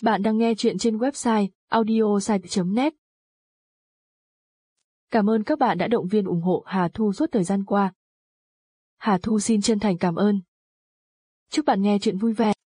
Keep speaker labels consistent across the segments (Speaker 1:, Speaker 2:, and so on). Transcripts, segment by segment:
Speaker 1: Bạn đang nghe chuyện trên website audiosite.net. Cảm ơn các bạn đã động viên ủng hộ Hà Thu suốt thời gian qua. Hà Thu xin chân thành cảm ơn. Chúc bạn nghe chuyện vui vẻ.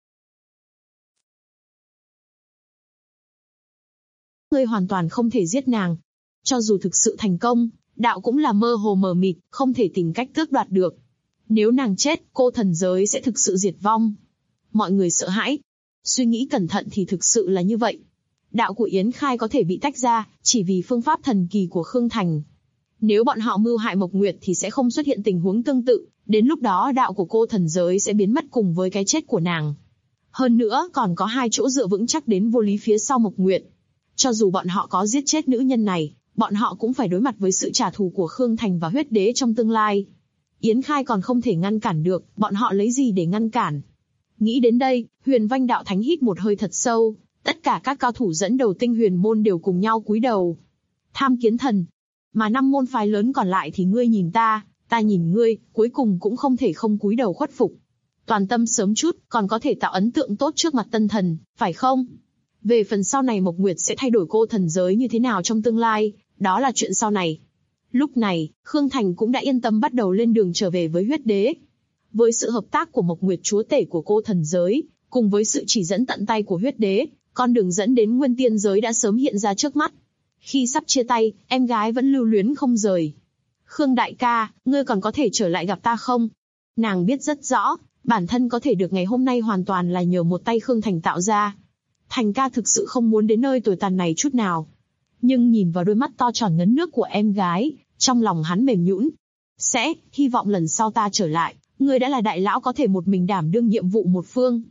Speaker 2: Ngươi hoàn toàn không thể giết nàng. Cho dù thực sự thành công, đạo cũng là mơ hồ mờ mịt, không thể tìm cách tước đoạt được. Nếu nàng chết, cô thần giới sẽ thực sự diệt vong. Mọi người sợ hãi. Suy nghĩ cẩn thận thì thực sự là như vậy. Đạo của Yến Khai có thể bị tách ra, chỉ vì phương pháp thần kỳ của Khương Thành. Nếu bọn họ mưu hại Mộc Nguyệt thì sẽ không xuất hiện tình huống tương tự, đến lúc đó đạo của cô thần giới sẽ biến mất cùng với cái chết của nàng. Hơn nữa còn có hai chỗ dựa vững chắc đến vô lý phía sau Mộc Nguyệt. Cho dù bọn họ có giết chết nữ nhân này, bọn họ cũng phải đối mặt với sự trả thù của Khương Thành và huyết đế trong tương lai. Yến Khai còn không thể ngăn cản được, bọn họ lấy gì để ngăn cản? Nghĩ đến đây, Huyền Vanh đạo thánh hít một hơi thật sâu, tất cả các cao thủ dẫn đầu Tinh Huyền môn đều cùng nhau cúi đầu. Tham Kiến Thần, mà 5 môn phái lớn còn lại thì ngươi nhìn ta nhìn ngươi, cuối cùng cũng không thể không cúi đầu khuất phục. Toàn tâm sớm chút, còn có thể tạo ấn tượng tốt trước mặt tân thần, phải không? Về phần sau này Mộc Nguyệt sẽ thay đổi cô thần giới như thế nào trong tương lai, đó là chuyện sau này. Lúc này, Khương Thành cũng đã yên tâm bắt đầu lên đường trở về với huyết đế. Với sự hợp tác của Mộc Nguyệt chúa tể của cô thần giới, cùng với sự chỉ dẫn tận tay của huyết đế, con đường dẫn đến nguyên tiên giới đã sớm hiện ra trước mắt. Khi sắp chia tay, em gái vẫn lưu luyến không rời. Khương đại ca, ngươi còn có thể trở lại gặp ta không? Nàng biết rất rõ, bản thân có thể được ngày hôm nay hoàn toàn là nhờ một tay Khương Thành tạo ra. Thành ca thực sự không muốn đến nơi tồi tàn này chút nào. Nhưng nhìn vào đôi mắt to tròn ngấn nước của em gái, trong lòng hắn mềm nhũn. Hy vọng lần sau ta trở lại, ngươi đã là đại lão có thể một mình đảm đương nhiệm vụ một phương.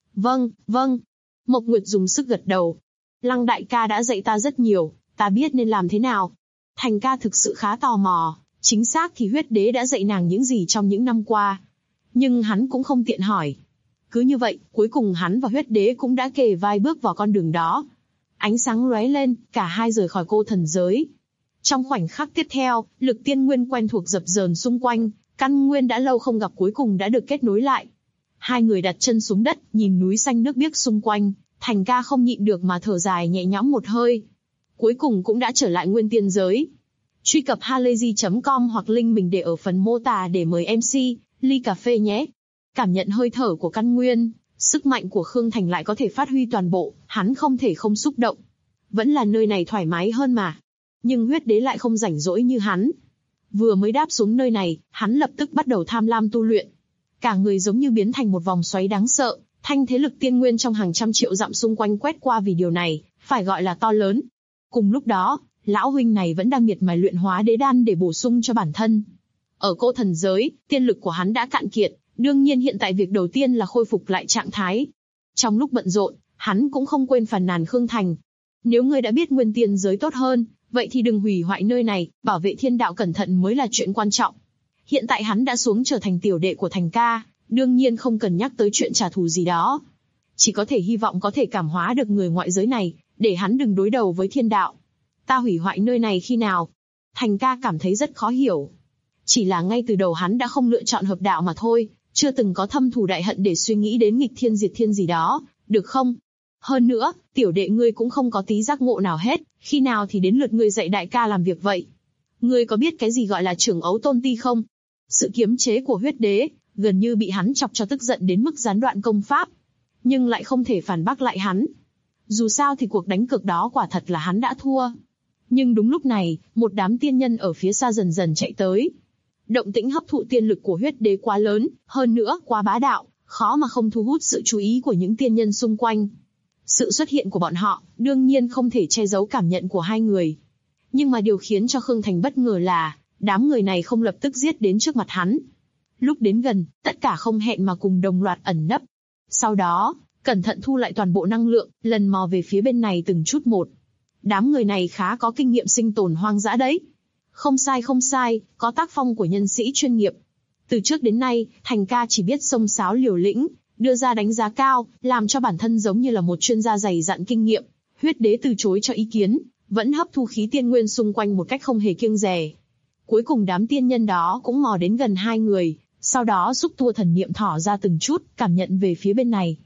Speaker 2: Vâng. Mộc Nguyệt dùng sức gật đầu. Lăng đại ca đã dạy ta rất nhiều, ta biết nên làm thế nào. Thành ca thực sự khá tò mò, chính xác thì huyết đế đã dạy nàng những gì trong những năm qua. Nhưng hắn cũng không tiện hỏi. Cứ như vậy, cuối cùng hắn và huyết đế cũng đã kề vai bước vào con đường đó. Ánh sáng lóe lên, cả hai rời khỏi cô thần giới. Trong khoảnh khắc tiếp theo, lực tiên nguyên quen thuộc dập dờn xung quanh, căn nguyên đã lâu không gặp cuối cùng đã được kết nối lại. Hai người đặt chân xuống đất, nhìn núi xanh nước biếc xung quanh, Thành ca không nhịn được mà thở dài nhẹ nhõm một hơi. Cuối cùng cũng đã trở lại nguyên tiên giới. Truy cập halayzi.com hoặc link mình để ở phần mô tả để mời MC ly cà phê nhé. Cảm nhận hơi thở của căn nguyên, sức mạnh của Khương Thành lại có thể phát huy toàn bộ, hắn không thể không xúc động. Vẫn là nơi này thoải mái hơn mà. Nhưng huyết đế lại không rảnh rỗi như hắn. Vừa mới đáp xuống nơi này, hắn lập tức bắt đầu tham lam tu luyện. Cả người giống như biến thành một vòng xoáy đáng sợ, thanh thế lực tiên nguyên trong hàng trăm triệu dặm xung quanh quét qua vì điều này, phải gọi là to lớn. Cùng lúc đó, lão huynh này vẫn đang miệt mài luyện hóa đế đan để bổ sung cho bản thân. Ở cô thần giới, tiên lực của hắn đã cạn kiệt, đương nhiên hiện tại việc đầu tiên là khôi phục lại trạng thái. Trong lúc bận rộn, hắn cũng không quên phàn nàn Khương Thành. Nếu ngươi đã biết nguyên tiên giới tốt hơn, vậy thì đừng hủy hoại nơi này, bảo vệ thiên đạo cẩn thận mới là chuyện quan trọng. Hiện tại hắn đã xuống trở thành tiểu đệ của Thành ca, đương nhiên không cần nhắc tới chuyện trả thù gì đó. Chỉ có thể hy vọng có thể cảm hóa được người ngoại giới này, để hắn đừng đối đầu với thiên đạo. Ta hủy hoại nơi này khi nào? Thành ca cảm thấy rất khó hiểu. Chỉ là ngay từ đầu hắn đã không lựa chọn hợp đạo mà thôi, chưa từng có thâm thù đại hận để suy nghĩ đến nghịch thiên diệt thiên gì đó, được không? Hơn nữa, tiểu đệ ngươi cũng không có tí giác ngộ nào hết, khi nào thì đến lượt ngươi dạy đại ca làm việc vậy? Ngươi có biết cái gì gọi là trưởng ấu tôn ti không? Sự kiềm chế của huyết đế, gần như bị hắn chọc cho tức giận đến mức gián đoạn công pháp. Nhưng lại không thể phản bác lại hắn. Dù sao thì cuộc đánh cược đó quả thật là hắn đã thua. Nhưng đúng lúc này, một đám tiên nhân ở phía xa dần dần chạy tới. Động tĩnh hấp thụ tiên lực của huyết đế quá lớn, hơn nữa quá bá đạo, khó mà không thu hút sự chú ý của những tiên nhân xung quanh. Sự xuất hiện của bọn họ, đương nhiên không thể che giấu cảm nhận của hai người. Nhưng mà điều khiến cho Khương Thành bất ngờ là, đám người này không lập tức giết đến trước mặt hắn. Lúc đến gần, tất cả không hẹn mà cùng đồng loạt ẩn nấp. Sau đó, cẩn thận thu lại toàn bộ năng lượng, lần mò về phía bên này từng chút một. Đám người này khá có kinh nghiệm sinh tồn hoang dã đấy. Không sai, có tác phong của nhân sĩ chuyên nghiệp. Từ trước đến nay, Thành ca chỉ biết xông xáo liều lĩnh, đưa ra đánh giá cao, làm cho bản thân giống như là một chuyên gia dày dặn kinh nghiệm. Huyết đế từ chối cho ý kiến, vẫn hấp thu khí tiên nguyên xung quanh một cách không hề kiêng dè. Cuối cùng đám tiên nhân đó cũng mò đến gần hai người, sau đó xúc tua thần niệm thỏ ra từng chút, cảm nhận về phía bên này.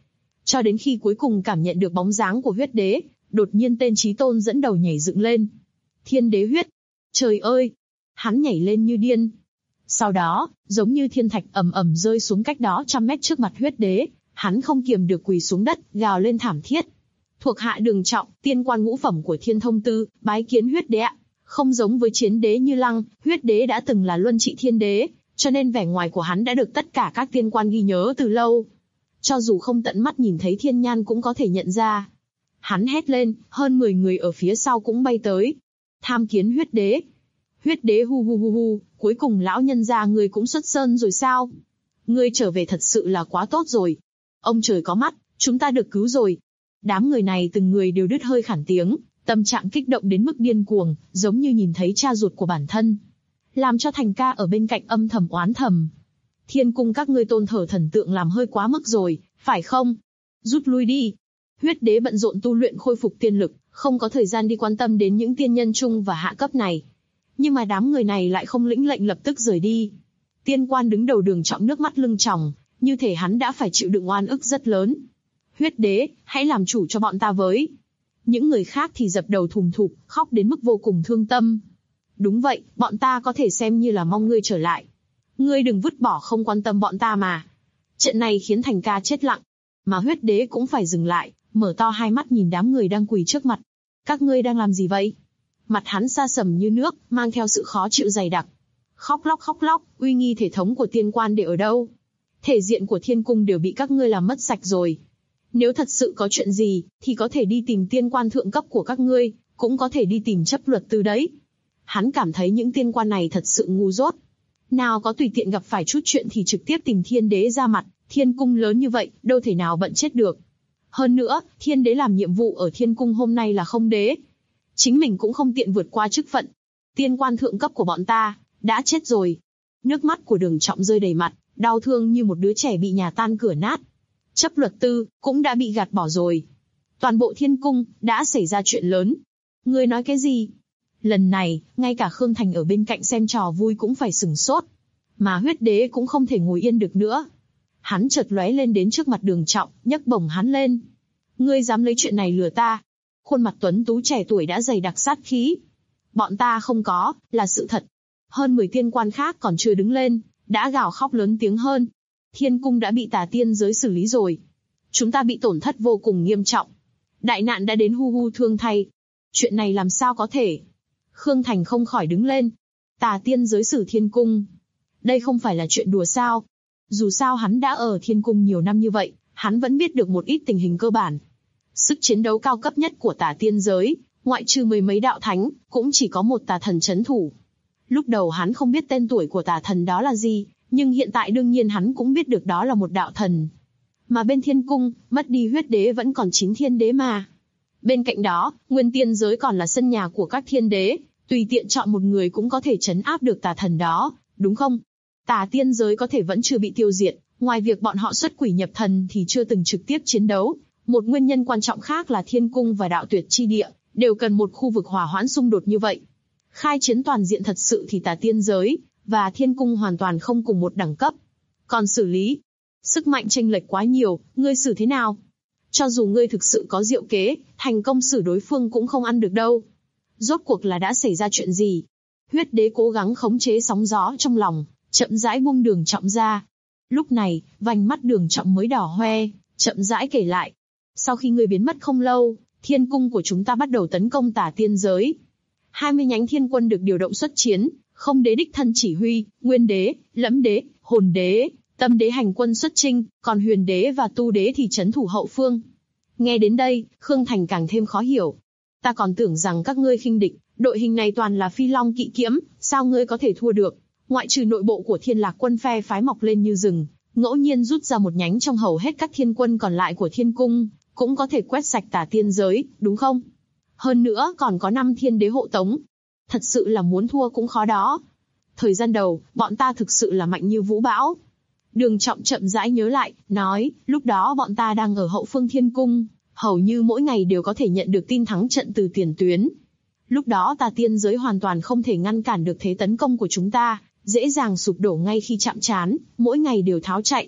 Speaker 2: Cho đến khi cuối cùng cảm nhận được bóng dáng của huyết đế, đột nhiên tên Chí Tôn dẫn đầu nhảy dựng lên. Thiên đế huyết! Trời ơi! Hắn nhảy lên như điên. Sau đó, giống như thiên thạch ầm ầm rơi xuống cách đó 100 mét trước mặt huyết đế, hắn không kiềm được quỳ xuống đất, gào lên thảm thiết. Thuộc hạ Đường Trọng, tiên quan ngũ phẩm của Thiên Thông Tư, bái kiến huyết đế ạ. Không giống với chiến đế Như Lăng, huyết đế đã từng là luân trị thiên đế, cho nên vẻ ngoài của hắn đã được tất cả các tiên quan ghi nhớ từ lâu. Cho dù không tận mắt nhìn thấy thiên nhan cũng có thể nhận ra. Hắn hét lên, hơn 10 người ở phía sau cũng bay tới. Tham kiến huyết đế. Huyết đế hu hu hu hu, cuối cùng lão nhân gia ngươi cũng xuất sơn rồi sao? Ngươi trở về thật sự là quá tốt rồi. Ông trời có mắt, chúng ta được cứu rồi. Đám người này từng người đều đứt hơi khản tiếng, tâm trạng kích động đến mức điên cuồng, giống như nhìn thấy cha ruột của bản thân. Làm cho Thành Ca ở bên cạnh âm thầm oán thầm. Thiên cung các ngươi tôn thờ thần tượng làm hơi quá mức rồi, phải không? Rút lui đi. Huyết đế bận rộn tu luyện khôi phục tiên lực, không có thời gian đi quan tâm đến những tiên nhân trung và hạ cấp này. Nhưng mà đám người này lại không lĩnh lệnh lập tức rời đi. Tiên quan đứng đầu Đường Trọng nước mắt lưng tròng, như thể hắn đã phải chịu đựng oan ức rất lớn. Huyết đế, hãy làm chủ cho bọn ta với. Những người khác thì dập đầu thùm thụp, khóc đến mức vô cùng thương tâm. Đúng vậy, bọn ta có thể xem như là mong ngươi trở lại. Ngươi đừng vứt bỏ không quan tâm bọn ta mà. Trận này khiến Thành Ca chết lặng. Mà huyết đế cũng phải dừng lại, mở to hai mắt nhìn đám người đang quỳ trước mặt. Các ngươi đang làm gì vậy? Mặt hắn sa sầm như nước, mang theo sự khó chịu dày đặc. Khóc lóc, uy nghi thể thống của tiên quan để ở đâu? Thể diện của thiên cung đều bị các ngươi làm mất sạch rồi. Nếu thật sự có chuyện gì, thì có thể đi tìm tiên quan thượng cấp của các ngươi, cũng có thể đi tìm chấp luật tư đấy. Hắn cảm thấy những tiên quan này thật sự ngu dốt. Nào có tùy tiện gặp phải chút chuyện thì trực tiếp tìm thiên đế ra mặt, thiên cung lớn như vậy, đâu thể nào bận chết được. Hơn nữa, thiên đế làm nhiệm vụ ở thiên cung hôm nay là không đế. Chính mình cũng không tiện vượt qua chức phận. Tiên quan thượng cấp của bọn ta, đã chết rồi. Nước mắt của Đường Trọng rơi đầy mặt, đau thương như một đứa trẻ bị nhà tan cửa nát. Chấp luật tư, cũng đã bị gạt bỏ rồi. Toàn bộ thiên cung, đã xảy ra chuyện lớn. Ngươi nói cái gì? Lần này, ngay cả Khương Thành ở bên cạnh xem trò vui cũng phải sửng sốt. Mà huyết đế cũng không thể ngồi yên được nữa. Hắn chợt lóe lên đến trước mặt Đường Trọng, nhấc bổng hắn lên. Ngươi dám lấy chuyện này lừa ta? Khuôn mặt tuấn tú trẻ tuổi đã dày đặc sát khí. Bọn ta không có, là sự thật. Hơn 10 tiên quan khác còn chưa đứng lên, đã gào khóc lớn tiếng hơn. Thiên cung đã bị tà tiên giới xử lý rồi. Chúng ta bị tổn thất vô cùng nghiêm trọng. Đại nạn đã đến hu hu thương thay. Chuyện này làm sao có thể? Khương Thành không khỏi đứng lên. Tà tiên giới xử thiên cung. Đây không phải là chuyện đùa sao? Dù sao hắn đã ở thiên cung nhiều năm như vậy, hắn vẫn biết được một ít tình hình cơ bản. Sức chiến đấu cao cấp nhất của tà tiên giới, ngoại trừ mười mấy đạo thánh, cũng chỉ có một tà thần chấn thủ. Lúc đầu hắn không biết tên tuổi của tà thần đó là gì, nhưng hiện tại đương nhiên hắn cũng biết được đó là một đạo thần. Mà bên thiên cung, mất đi huyết đế vẫn còn 9 thiên đế mà. Bên cạnh đó, nguyên tiên giới còn là sân nhà của các thiên đế, tùy tiện chọn một người cũng có thể trấn áp được tà thần đó, đúng không? Tà tiên giới có thể vẫn chưa bị tiêu diệt, ngoài việc bọn họ xuất quỷ nhập thần thì chưa từng trực tiếp chiến đấu. Một nguyên nhân quan trọng khác là thiên cung và đạo tuyệt chi địa, đều cần một khu vực hòa hoãn xung đột như vậy. Khai chiến toàn diện thật sự thì tà tiên giới và thiên cung hoàn toàn không cùng một đẳng cấp. Còn xử lý, sức mạnh chênh lệch quá nhiều, ngươi xử thế nào? Cho dù ngươi thực sự có diệu kế, thành công xử đối phương cũng không ăn được đâu. Rốt cuộc là đã xảy ra chuyện gì? Huyết đế cố gắng khống chế sóng gió trong lòng, chậm rãi buông Đường Trọng ra. Lúc này, vành mắt Đường Trọng mới đỏ hoe, chậm rãi kể lại. Sau khi ngươi biến mất không lâu, thiên cung của chúng ta bắt đầu tấn công tà tiên giới. 20 nhánh thiên quân được điều động xuất chiến, không đế đích thân chỉ huy, nguyên đế, lẫm đế, hồn đế, tâm đế hành quân xuất chinh, còn huyền đế và tu đế thì trấn thủ hậu phương. Nghe đến đây, Khương Thành càng thêm khó hiểu. Ta còn tưởng rằng các ngươi khinh địch, đội hình này toàn là phi long kỵ kiếm, sao ngươi có thể thua được? Ngoại trừ nội bộ của Thiên Lạc quân phe phái mọc lên như rừng, ngẫu nhiên rút ra một nhánh trong hầu hết các thiên quân còn lại của thiên cung, cũng có thể quét sạch tà tiên giới, đúng không? Hơn nữa còn có 5 thiên đế hộ tống. Thật sự là muốn thua cũng khó đó. Thời gian đầu, bọn ta thực sự là mạnh như vũ bão. Đường Trọng chậm rãi nhớ lại, nói, lúc đó bọn ta đang ở hậu phương thiên cung, hầu như mỗi ngày đều có thể nhận được tin thắng trận từ tiền tuyến. Lúc đó tà tiên giới hoàn toàn không thể ngăn cản được thế tấn công của chúng ta, dễ dàng sụp đổ ngay khi chạm trán, mỗi ngày đều tháo chạy.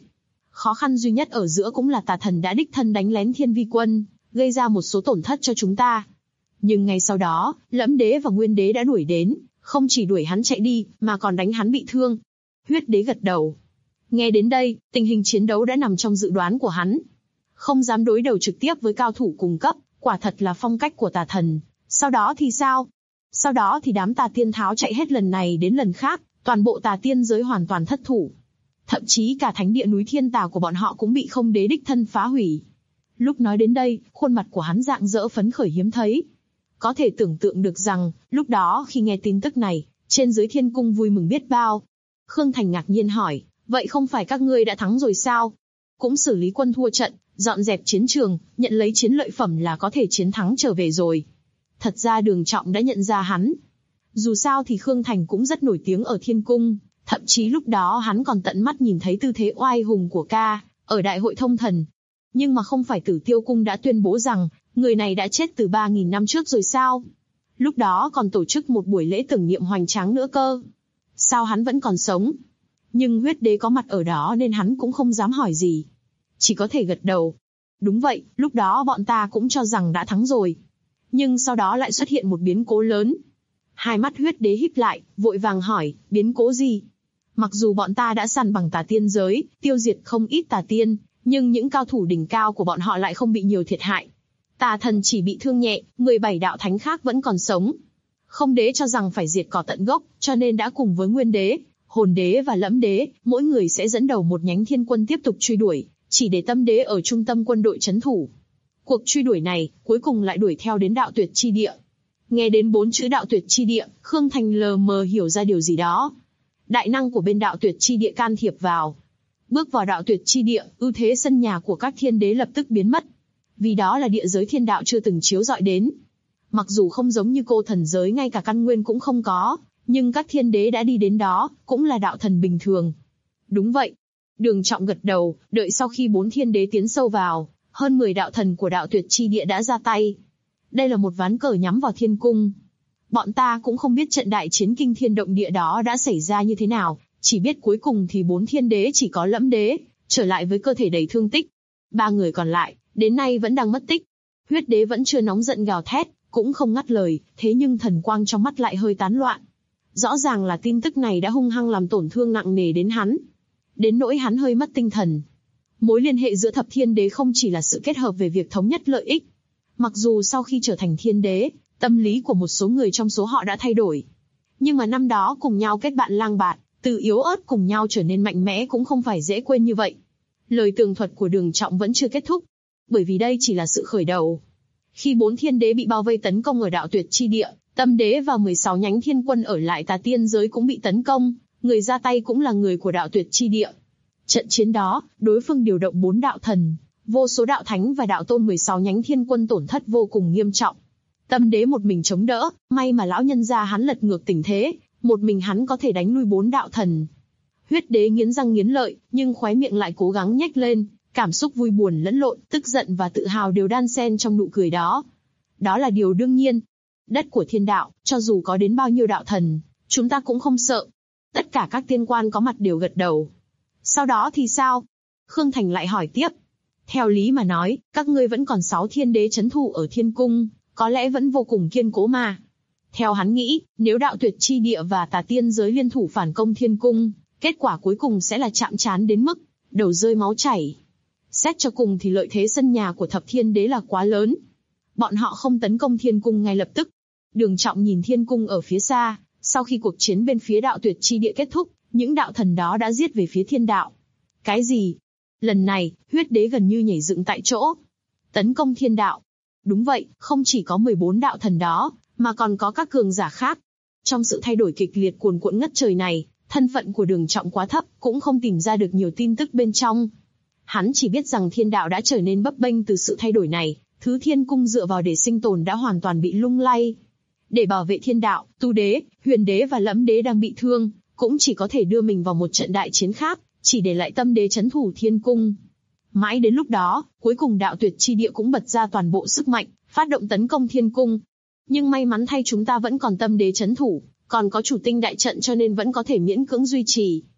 Speaker 2: Khó khăn duy nhất ở giữa cũng là tà thần đã đích thân đánh lén Thiên Vi quân, gây ra một số tổn thất cho chúng ta. Nhưng ngay sau đó, Lẫm Đế và Nguyên Đế đã đuổi đến, không chỉ đuổi hắn chạy đi, mà còn đánh hắn bị thương. Huyết Đế gật đầu. Nghe đến đây, tình hình chiến đấu đã nằm trong dự đoán của hắn. Không dám đối đầu trực tiếp với cao thủ cùng cấp, quả thật là phong cách của tà thần. Sau đó thì sao? Sau đó thì đám tà tiên tháo chạy hết lần này đến lần khác, toàn bộ tà tiên giới hoàn toàn thất thủ. Thậm chí cả thánh địa núi Thiên Tà của bọn họ cũng bị không đế đích thân phá hủy. Lúc nói đến đây, khuôn mặt của hắn rạng rỡ phấn khởi hiếm thấy. Có thể tưởng tượng được rằng, lúc đó khi nghe tin tức này, trên dưới thiên cung vui mừng biết bao. Khương Thành ngạc nhiên hỏi, vậy không phải các ngươi đã thắng rồi sao? Cũng xử lý quân thua trận, dọn dẹp chiến trường, nhận lấy chiến lợi phẩm là có thể chiến thắng trở về rồi. Thật ra Đường Trọng đã nhận ra hắn. Dù sao thì Khương Thành cũng rất nổi tiếng ở thiên cung, thậm chí lúc đó hắn còn tận mắt nhìn thấy tư thế oai hùng của ca, ở đại hội thông thần. Nhưng mà không phải Tử Tiêu Cung đã tuyên bố rằng, người này đã chết từ 3.000 năm trước rồi sao? Lúc đó còn tổ chức một buổi lễ tưởng niệm hoành tráng nữa cơ. Sao hắn vẫn còn sống? Nhưng Huyết Đế có mặt ở đó nên hắn cũng không dám hỏi gì. Chỉ có thể gật đầu. Đúng vậy, lúc đó bọn ta cũng cho rằng đã thắng rồi. Nhưng sau đó lại xuất hiện một biến cố lớn. Hai mắt Huyết Đế híp lại, vội vàng hỏi, biến cố gì? Mặc dù bọn ta đã săn bằng tà tiên giới, tiêu diệt không ít tà tiên, nhưng những cao thủ đỉnh cao của bọn họ lại không bị nhiều thiệt hại. Tà thần chỉ bị thương nhẹ, 17 đạo thánh khác vẫn còn sống. Không đế cho rằng phải diệt cỏ tận gốc, cho nên đã cùng với Nguyên Đế, Hồn Đế và Lẫm Đế, mỗi người sẽ dẫn đầu một nhánh thiên quân tiếp tục truy đuổi, chỉ để Tâm Đế ở trung tâm quân đội trấn thủ. Cuộc truy đuổi này, cuối cùng lại đuổi theo đến Đạo Tuyệt Chi Địa. Nghe đến 4 chữ Đạo Tuyệt Chi Địa, Khương Thành lờ mờ hiểu ra điều gì đó. Đại năng của bên Đạo Tuyệt Chi Địa can thiệp vào. Bước vào Đạo Tuyệt Chi Địa, ưu thế sân nhà của các thiên đế lập tức biến mất. Vì đó là địa giới thiên đạo chưa từng chiếu rọi đến. Mặc dù không giống như cô thần giới ngay cả căn nguyên cũng không có, nhưng các thiên đế đã đi đến đó, cũng là đạo thần bình thường. Đúng vậy. Đường Trọng gật đầu, đợi sau khi 4 thiên đế tiến sâu vào, hơn 10 đạo thần của Đạo Tuyệt Chi Địa đã ra tay. Đây là một ván cờ nhắm vào thiên cung. Bọn ta cũng không biết trận đại chiến kinh thiên động địa đó đã xảy ra như thế nào, chỉ biết cuối cùng thì 4 thiên đế chỉ có Lẫm Đế trở lại với cơ thể đầy thương tích. 3 người còn lại, đến nay vẫn đang mất tích. Huyết Đế vẫn chưa nóng giận gào thét, cũng không ngắt lời, thế nhưng thần quang trong mắt lại hơi tán loạn. Rõ ràng là tin tức này đã hung hăng làm tổn thương nặng nề đến hắn. Đến nỗi hắn hơi mất tinh thần. Mối liên hệ giữa thập thiên đế không chỉ là sự kết hợp về việc thống nhất lợi ích. Mặc dù sau khi trở thành thiên đế, tâm lý của một số người trong số họ đã thay đổi. Nhưng mà năm đó cùng nhau kết bạn lang bạt, từ yếu ớt cùng nhau trở nên mạnh mẽ cũng không phải dễ quên như vậy. Lời tường thuật của Đường Trọng vẫn chưa kết thúc, bởi vì đây chỉ là sự khởi đầu. Khi 4 thiên đế bị bao vây tấn công ở Đạo Tuyệt Chi Địa, Tâm Đế và 16 nhánh thiên quân ở lại tà tiên giới cũng bị tấn công, người ra tay cũng là người của Đạo Tuyệt Chi Địa. Trận chiến đó, đối phương điều động 4 đạo thần, vô số đạo thánh và đạo tôn 16 nhánh thiên quân tổn thất vô cùng nghiêm trọng. Tâm Đế một mình chống đỡ, may mà lão nhân gia hắn lật ngược tình thế, một mình hắn có thể đánh lui 4 đạo thần. Huyết Đế nghiến răng nghiến lợi, nhưng khóe miệng lại cố gắng nhếch lên, cảm xúc vui buồn lẫn lộn, tức giận và tự hào đều đan xen trong nụ cười đó. Đó là điều đương nhiên. Đất của thiên đạo, cho dù có đến bao nhiêu đạo thần, chúng ta cũng không sợ. Tất cả các tiên quan có mặt đều gật đầu. Sau đó thì sao? Khương Thành lại hỏi tiếp. Theo lý mà nói, các ngươi vẫn còn 6 thiên đế trấn thủ ở thiên cung, có lẽ vẫn vô cùng kiên cố mà. Theo hắn nghĩ, nếu Đạo Tuyệt Chi Địa và tà tiên giới liên thủ phản công thiên cung, kết quả cuối cùng sẽ là chạm trán đến mức đầu rơi máu chảy. Xét cho cùng thì lợi thế sân nhà của thập thiên đế là quá lớn. Bọn họ không tấn công thiên cung ngay lập tức. Đường Trọng nhìn thiên cung ở phía xa, sau khi cuộc chiến bên phía Đạo Tuyệt Chi Địa kết thúc, những đạo thần đó đã giết về phía thiên đạo. Cái gì? Lần này, Huyết Đế gần như nhảy dựng tại chỗ. Tấn công thiên đạo. Đúng vậy, không chỉ có 14 đạo thần đó, mà còn có các cường giả khác. Trong sự thay đổi kịch liệt cuồn cuộn ngất trời này, thân phận của Đường Trọng quá thấp, cũng không tìm ra được nhiều tin tức bên trong. Hắn chỉ biết rằng thiên đạo đã trở nên bấp bênh từ sự thay đổi này, thứ thiên cung dựa vào để sinh tồn đã hoàn toàn bị lung lay. Để bảo vệ thiên đạo, Tu Đế, Huyền Đế và Lẫm Đế đang bị thương, cũng chỉ có thể đưa mình vào một trận đại chiến khác, chỉ để lại Tâm Đế trấn thủ thiên cung. Mãi đến lúc đó, cuối cùng Đạo Tuyệt Chi Địa cũng bật ra toàn bộ sức mạnh, phát động tấn công thiên cung. Nhưng may mắn thay chúng ta vẫn còn Tâm Đế trấn thủ, còn có chủ tinh đại trận cho nên vẫn có thể miễn cưỡng duy trì.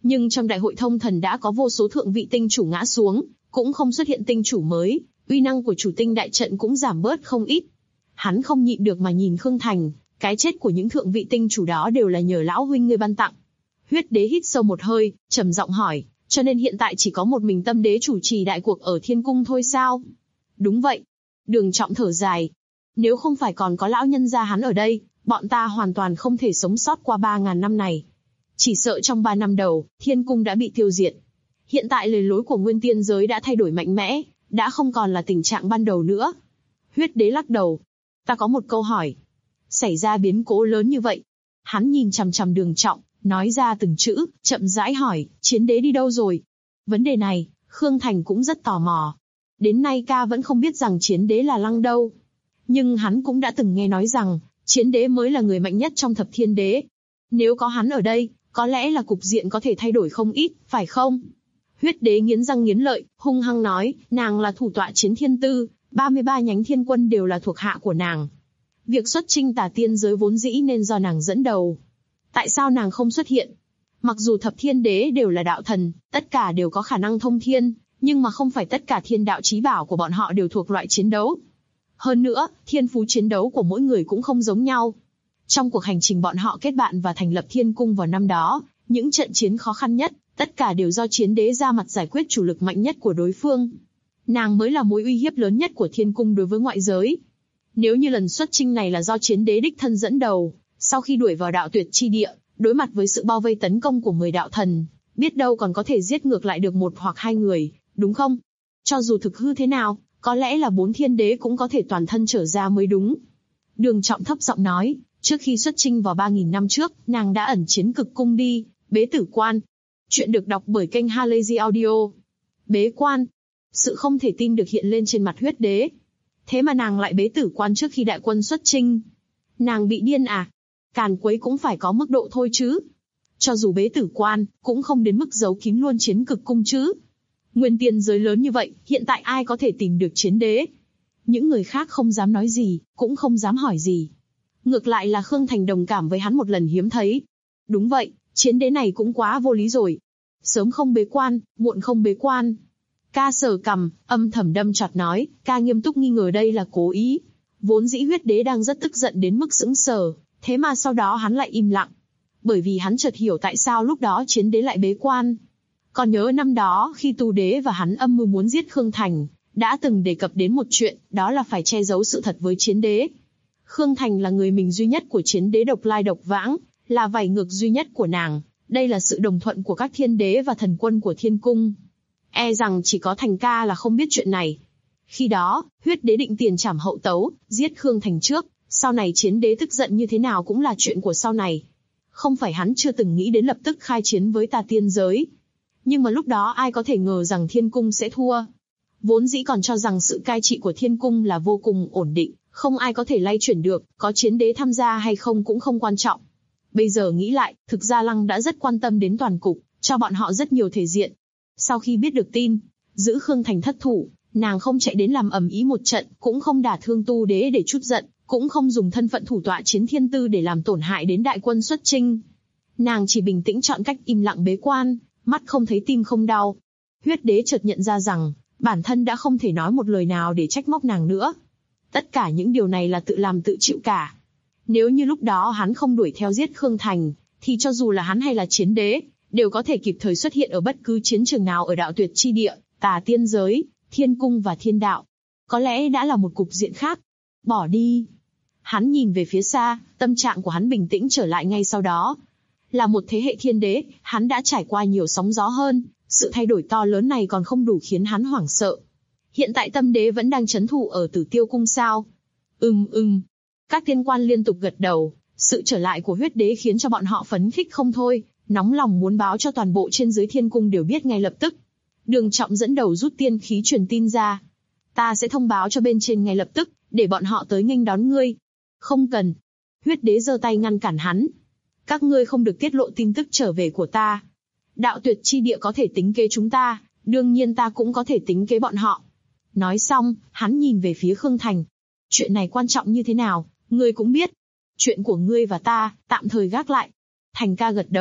Speaker 2: Nhưng trong đại hội thông thần đã có vô số thượng vị tinh chủ ngã xuống, cũng không xuất hiện tinh chủ mới, uy năng của chủ tinh đại trận cũng giảm bớt không ít. Hắn không nhịn được mà nhìn Khương Thành, cái chết của những thượng vị tinh chủ đó đều là nhờ lão huynh ngươi ban tặng. Huyết đế hít sâu một hơi, trầm giọng hỏi, cho nên hiện tại chỉ có một mình Tâm đế chủ trì đại cuộc ở Thiên Cung thôi sao? Đúng vậy. Đường Trọng thở dài. Nếu không phải còn có lão nhân gia hắn ở đây, bọn ta hoàn toàn không thể sống sót qua 3.000 năm này. Chỉ sợ trong 3 năm đầu, Thiên Cung đã bị tiêu diệt. Hiện tại lề lối của Nguyên Tiên giới đã thay đổi mạnh mẽ, đã không còn là tình trạng ban đầu nữa. Huyết đế lắc đầu. Ta có một câu hỏi. Xảy ra biến cố lớn như vậy. Hắn nhìn chằm chằm Đường Trọng, nói ra từng chữ, chậm rãi hỏi, Chiến đế đi đâu rồi? Vấn đề này, Khương Thành cũng rất tò mò. Đến nay ca vẫn không biết rằng Chiến đế là Lăng đâu. Nhưng hắn cũng đã từng nghe nói rằng, Chiến đế mới là người mạnh nhất trong thập thiên đế. Nếu có hắn ở đây, có lẽ là cục diện có thể thay đổi không ít, phải không? Huyết đế nghiến răng nghiến lợi, hung hăng nói, nàng là thủ tọa Chiến Thiên Tư, 33 nhánh thiên quân đều là thuộc hạ của nàng. Việc xuất chinh tà tiên giới vốn dĩ nên do nàng dẫn đầu. Tại sao nàng không xuất hiện? Mặc dù thập thiên đế đều là đạo thần, tất cả đều có khả năng thông thiên, nhưng mà không phải tất cả thiên đạo chí bảo của bọn họ đều thuộc loại chiến đấu. Hơn nữa, thiên phú chiến đấu của mỗi người cũng không giống nhau. Trong cuộc hành trình bọn họ kết bạn và thành lập Thiên Cung vào năm đó, những trận chiến khó khăn nhất, tất cả đều do Chiến đế ra mặt giải quyết chủ lực mạnh nhất của đối phương. Nàng mới là mối uy hiếp lớn nhất của Thiên Cung đối với ngoại giới. Nếu như lần xuất chinh này là do Chiến đế đích thân dẫn đầu, sau khi đuổi vào đạo tuyệt chi địa, đối mặt với sự bao vây tấn công của 10 đạo thần, biết đâu còn có thể giết ngược lại được 1 hoặc 2 người, đúng không? Cho dù thực hư thế nào, có lẽ là 4 thiên đế cũng có thể toàn thân trở ra mới đúng. Đường Trọng thấp giọng nói, trước khi xuất chinh vào 3.000 năm trước, nàng đã ẩn chiến cực cung đi, bế tử quan. Chuyện được đọc bởi kênh Halazy Audio. Bế quan. Sự không thể tin được hiện lên trên mặt Huyết đế. Thế mà nàng lại bế tử quan trước khi đại quân xuất chinh. Nàng bị điên à? Càn quấy cũng phải có mức độ thôi chứ. Cho dù bế tử quan, cũng không đến mức giấu kín luôn chiến cực cung chứ. Nguyên tiên giới lớn như vậy, hiện tại ai có thể tìm được Chiến đế? Những người khác không dám nói gì, cũng không dám hỏi gì. Ngược lại là Khương Thành đồng cảm với hắn một lần hiếm thấy. Đúng vậy, Chiến đế này cũng quá vô lý rồi. Sớm không bế quan, muộn không bế quan. Ca sờ cằm, âm thầm đâm chọt nói, ca nghiêm túc nghi ngờ đây là cố ý. Vốn dĩ Huyết đế đang rất tức giận đến mức sững sờ, thế mà sau đó hắn lại im lặng. Bởi vì hắn chợt hiểu tại sao lúc đó Chiến đế lại bế quan. Còn nhớ năm đó khi Tu đế và hắn âm mưu muốn giết Khương Thành, đã từng đề cập đến một chuyện, đó là phải che giấu sự thật với Chiến đế. Khương Thành là người mình duy nhất của Chiến đế độc lai độc vãng, là vảy ngược duy nhất của nàng. Đây là sự đồng thuận của các thiên đế và thần quân của Thiên Cung. E rằng chỉ có Thành ca là không biết chuyện này. Khi đó, Huyết đế định tiền trảm hậu tấu, giết Khương Thành trước, sau này Chiến đế tức giận như thế nào cũng là chuyện của sau này. Không phải hắn chưa từng nghĩ đến lập tức khai chiến với tà tiên giới. Nhưng mà lúc đó ai có thể ngờ rằng Thiên Cung sẽ thua. Vốn dĩ còn cho rằng sự cai trị của Thiên Cung là vô cùng ổn định, không ai có thể lay chuyển được, có Chiến đế tham gia hay không cũng không quan trọng. Bây giờ nghĩ lại, thực ra Lăng đã rất quan tâm đến toàn cục, cho bọn họ rất nhiều thể diện. Sau khi biết được tin, giữ Khương Thành thất thủ, nàng không chạy đến làm ầm ĩ một trận, cũng không đả thương Tu đế để trút giận, cũng không dùng thân phận thủ tọa Chiến Thiên Tư để làm tổn hại đến đại quân xuất chinh. Nàng chỉ bình tĩnh chọn cách im lặng bế quan, mắt không thấy tim không đau. Huyết đế chợt nhận ra rằng, bản thân đã không thể nói một lời nào để trách móc nàng nữa. Tất cả những điều này là tự làm tự chịu cả. Nếu như lúc đó hắn không đuổi theo giết Khương Thành, thì cho dù là hắn hay là Chiến đế, đều có thể kịp thời xuất hiện ở bất cứ chiến trường nào ở đạo tuyệt chi địa, tà tiên giới, Thiên Cung và thiên đạo. Có lẽ đã là một cục diện khác. Bỏ đi. Hắn nhìn về phía xa, tâm trạng của hắn bình tĩnh trở lại ngay sau đó. Là một thế hệ thiên đế, hắn đã trải qua nhiều sóng gió hơn, sự thay đổi to lớn này còn không đủ khiến hắn hoảng sợ. Hiện tại Tâm đế vẫn đang trấn thủ ở Tử Tiêu Cung sao? Các tiên quan liên tục gật đầu, sự trở lại của Huyết đế khiến cho bọn họ phấn khích không thôi, nóng lòng muốn báo cho toàn bộ trên dưới Thiên Cung đều biết ngay lập tức. Đường Trọng dẫn đầu rút tiên khí truyền tin ra. Ta sẽ thông báo cho bên trên ngay lập tức, để bọn họ tới nghênh đón ngươi. Không cần. Huyết đế giơ tay ngăn cản hắn. Các ngươi không được tiết lộ tin tức trở về của ta. Đạo tuyệt chi địa có thể tính kế chúng ta, đương nhiên ta cũng có thể tính kế bọn họ. Nói xong, hắn nhìn về phía Khương Thành. Chuyện này quan trọng như thế nào, ngươi cũng biết. Chuyện của ngươi và ta, tạm thời gác lại. Thành ca gật đầu,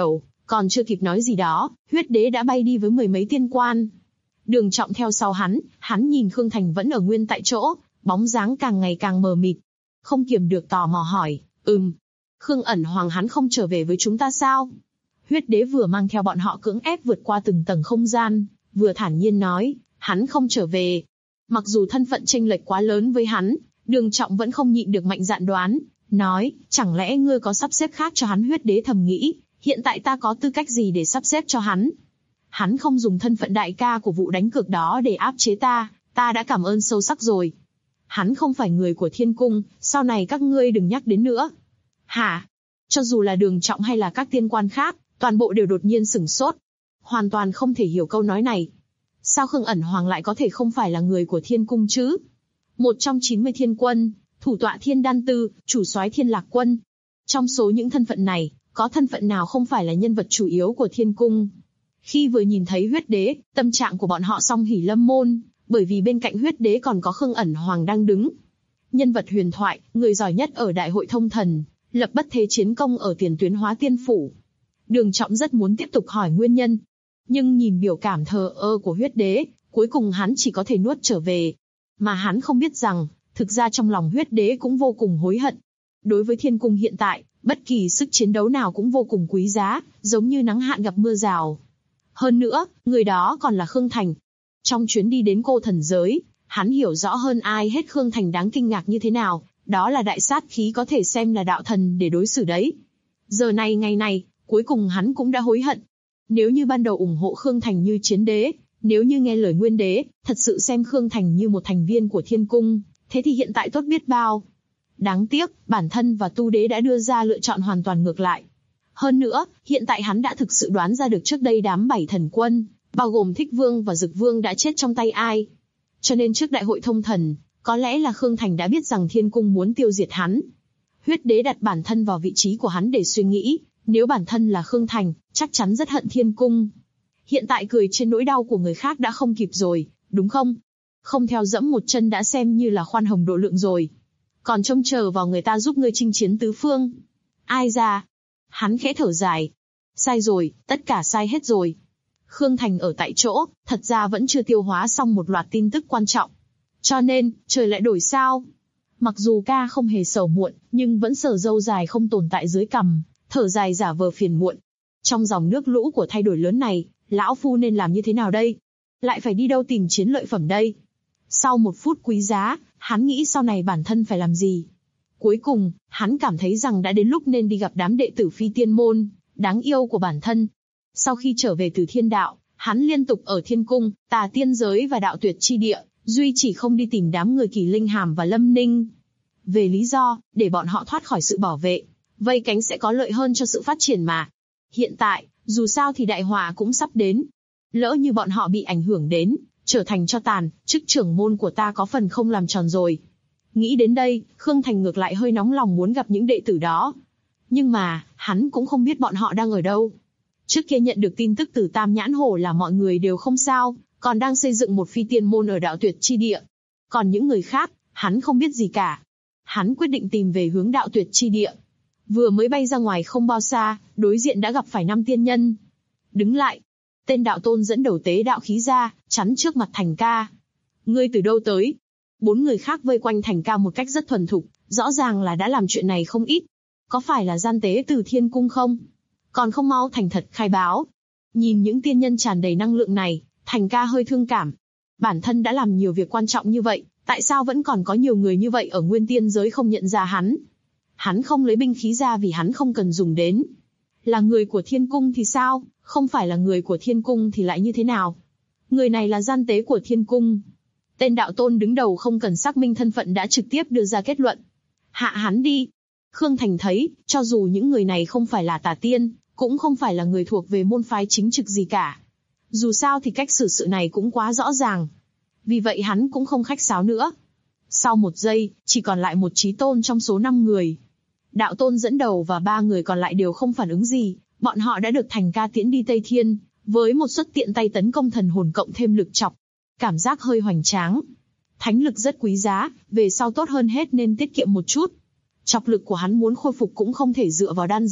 Speaker 2: Còn chưa kịp nói gì đó, huyết đế đã bay đi với mười mấy tiên quan. Đường Trọng theo sau hắn nhìn Khương Thành vẫn ở nguyên tại chỗ, bóng dáng càng ngày càng mờ mịt. Không kiềm được tò mò hỏi, Khương ẩn hoàng hắn không trở về với chúng ta sao? Huyết đế vừa mang theo bọn họ cưỡng ép vượt qua từng tầng không gian, vừa thản nhiên nói, hắn không trở về. Mặc dù thân phận chênh lệch quá lớn với hắn, Đường Trọng vẫn không nhịn được mạnh dạn đoán, nói, chẳng lẽ ngươi có sắp xếp khác cho hắn? Huyết đế thầm nghĩ, hiện tại ta có tư cách gì để sắp xếp cho hắn? Hắn không dùng thân phận đại ca của vụ đánh cược đó để áp chế ta đã cảm ơn sâu sắc rồi. Hắn không phải người của Thiên Cung, sau này các ngươi đừng nhắc đến nữa. Hả? Cho dù là Đường Trọng hay là các tiên quan khác, toàn bộ đều đột nhiên sửng sốt. Hoàn toàn không thể hiểu câu nói này. Sao Khương ẩn hoàng lại có thể không phải là người của Thiên Cung chứ? Một trong 90 thiên quân, thủ tọa Thiên Đan Tư, chủ soái Thiên Lạc Quân. Trong số những thân phận này, có thân phận nào không phải là nhân vật chủ yếu của Thiên Cung? Khi vừa nhìn thấy huyết đế, tâm trạng của bọn họ song hỉ lâm môn, bởi vì bên cạnh huyết đế còn có Khương ẩn hoàng đang đứng. Nhân vật huyền thoại, người giỏi nhất ở Đại hội Thông Thần, lập bất thế chiến công ở tiền tuyến Hóa Tiên Phủ. Đường Trọng rất muốn tiếp tục hỏi nguyên nhân, nhưng nhìn biểu cảm thờ ơ của huyết đế, cuối cùng hắn chỉ có thể nuốt trở về. Mà hắn không biết rằng, thực ra trong lòng huyết đế cũng vô cùng hối hận. Đối với Thiên Cung hiện tại, bất kỳ sức chiến đấu nào cũng vô cùng quý giá, giống như nắng hạn gặp mưa rào. Hơn nữa, người đó còn là Khương Thành. Trong chuyến đi đến Cô Thần Giới, hắn hiểu rõ hơn ai hết Khương Thành đáng kinh ngạc như thế nào, đó là đại sát khí có thể xem là đạo thần để đối xử đấy. Giờ này ngày này, cuối cùng hắn cũng đã hối hận. Nếu như ban đầu ủng hộ Khương Thành như chiến đế, nếu như nghe lời Nguyên đế, thật sự xem Khương Thành như một thành viên của Thiên Cung, thế thì hiện tại tốt biết bao. Đáng tiếc, bản thân và Tu đế đã đưa ra lựa chọn hoàn toàn ngược lại. Hơn nữa, hiện tại hắn đã thực sự đoán ra được trước đây đám 7 thần quân, bao gồm Thích Vương và Dực Vương đã chết trong tay ai. Cho nên trước Đại hội Thông Thần, có lẽ là Khương Thành đã biết rằng Thiên Cung muốn tiêu diệt hắn. Huyết đế đặt bản thân vào vị trí của hắn để suy nghĩ, nếu bản thân là Khương Thành, chắc chắn rất hận Thiên Cung. Hiện tại cười trên nỗi đau của người khác đã không kịp rồi, đúng không? Không theo dẫm một chân đã xem như là khoan hồng độ lượng rồi. Còn trông chờ vào người ta giúp ngươi chinh chiến tứ phương. Ai ra? Hắn khẽ thở dài. Sai rồi, tất cả sai hết rồi. Khương Thành ở tại chỗ, thật ra vẫn chưa tiêu hóa xong một loạt tin tức quan trọng. Cho nên, trời lại đổi sao? Mặc dù ca không hề sầu muộn, nhưng vẫn sờ râu dài không tồn tại dưới cằm, thở dài giả vờ phiền muộn. Trong dòng nước lũ của thay đổi lớn này, lão phu nên làm như thế nào đây? Lại phải đi đâu tìm chiến lợi phẩm đây? Sau một phút quý giá, hắn nghĩ sau này bản thân phải làm gì? Cuối cùng, hắn cảm thấy rằng đã đến lúc nên đi gặp đám đệ tử phi tiên môn, đáng yêu của bản thân. Sau khi trở về từ thiên đạo, hắn liên tục ở Thiên Cung, Tà Tiên Giới và Đạo Tuyệt Chi Địa, duy chỉ không đi tìm đám người Kỳ Linh Hàm và Lâm Ninh. Về lý do, để bọn họ thoát khỏi sự bảo vệ, vây cánh sẽ có lợi hơn cho sự phát triển mà. Hiện tại, dù sao thì đại họa cũng sắp đến. Lỡ như bọn họ bị ảnh hưởng đến, trở thành tro tàn, chức trưởng môn của ta có phần không làm tròn rồi. Nghĩ đến đây, Khương Thành ngược lại hơi nóng lòng muốn gặp những đệ tử đó. Nhưng mà, hắn cũng không biết bọn họ đang ở đâu. Trước kia nhận được tin tức từ Tam Nhãn Hổ là mọi người đều không sao, còn đang xây dựng một phi tiên môn ở Đạo Tuyệt Chi Địa. Còn những người khác, hắn không biết gì cả. Hắn quyết định tìm về hướng Đạo Tuyệt Chi Địa. Vừa mới bay ra ngoài không bao xa, đối diện đã gặp phải 5 tiên nhân. Đứng lại. Tên đạo tôn dẫn đầu tế đạo khí ra, chắn trước mặt Thành Ca. Ngươi từ đâu tới? 4 người khác vây quanh Thành Ca một cách rất thuần thục, rõ ràng là đã làm chuyện này không ít. Có phải là gian tế từ Thiên Cung không? Còn không mau thành thật khai báo. Nhìn những tiên nhân tràn đầy năng lượng này, Thành Ca hơi thương cảm. Bản thân đã làm nhiều việc quan trọng như vậy, tại sao vẫn còn có nhiều người như vậy ở Nguyên Tiên Giới không nhận ra hắn? Hắn không lấy binh khí ra vì hắn không cần dùng đến. Là người của Thiên Cung thì sao? Không phải là người của Thiên Cung thì lại như thế nào? Người này là gian tế của Thiên Cung. Tên đạo tôn đứng đầu không cần xác minh thân phận đã trực tiếp đưa ra kết luận. Hạ hắn đi. Khương Thành thấy, cho dù những người này không phải là tà tiên, cũng không phải là người thuộc về môn phái chính trực gì cả. Dù sao thì cách xử sự này cũng quá rõ ràng. Vì vậy hắn cũng không khách sáo nữa. Sau một giây, chỉ còn lại một chí tôn trong số 5 người. Đạo tôn dẫn đầu và 3 người còn lại đều không phản ứng gì, bọn họ đã được Thành Ca tiễn đi Tây Thiên, với một suất tiện tay tấn công thần hồn cộng thêm lực chọc. Cảm giác hơi hoành tráng. Thánh lực rất quý giá, về sau tốt hơn hết nên tiết kiệm một chút. Chọc lực của hắn muốn khôi phục cũng không thể dựa vào đan dược,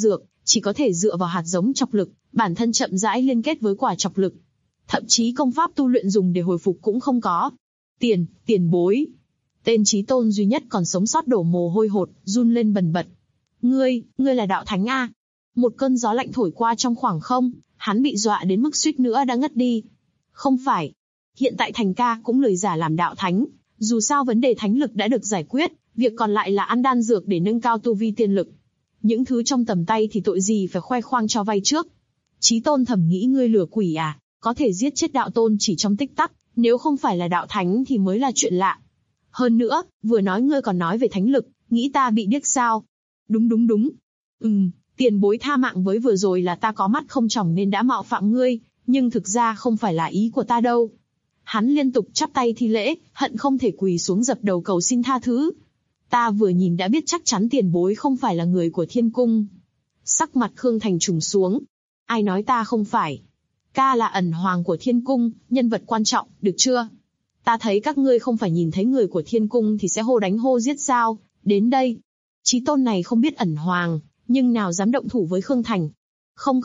Speaker 2: chỉ có thể dựa vào hạt giống chọc lực, bản thân chậm rãi liên kết với quả chọc lực. Thậm chí công pháp tu luyện dùng để hồi phục cũng không có. Tiền bối. Tên Chí Tôn duy nhất còn sống sót đổ mồ hôi hột, run lên bần bật. Ngươi là đạo thánh a? Một cơn gió lạnh thổi qua trong khoảng không, hắn bị dọa đến mức suýt nữa đã ngất đi. Không phải. Hiện tại Thành ca cũng lười giả làm đạo thánh, dù sao vấn đề thánh lực đã được giải quyết, việc còn lại là ăn đan dược để nâng cao tu vi tiên lực. Những thứ trong tầm tay thì tội gì phải khoe khoang cho vay trước. Chí Tôn thầm nghĩ ngươi lừa quỷ à, có thể giết chết đạo tôn chỉ trong tích tắc, nếu không phải là đạo thánh thì mới là chuyện lạ. Hơn nữa, vừa nói ngươi còn nói về thánh lực, nghĩ ta bị điếc sao? Đúng. Tiền bối tha mạng với vừa rồi là ta có mắt không tròng nên đã mạo phạm ngươi, nhưng thực ra không phải là ý của ta đâu. Hắn liên tục chắp tay thi lễ, hận không thể quỳ xuống dập đầu cầu xin tha thứ. Ta vừa nhìn đã biết chắc chắn tiền bối không phải là người của Thiên Cung. Sắc mặt Khương Thành trùng xuống. Ai nói ta không phải? Ca là ẩn hoàng của Thiên Cung, nhân vật quan trọng, được chưa? Ta thấy các ngươi không phải nhìn thấy người của Thiên Cung thì sẽ hô đánh hô giết sao? Đến đây. Chí Tôn này không biết ẩn hoàng, nhưng nào dám động thủ với Khương Thành. Không,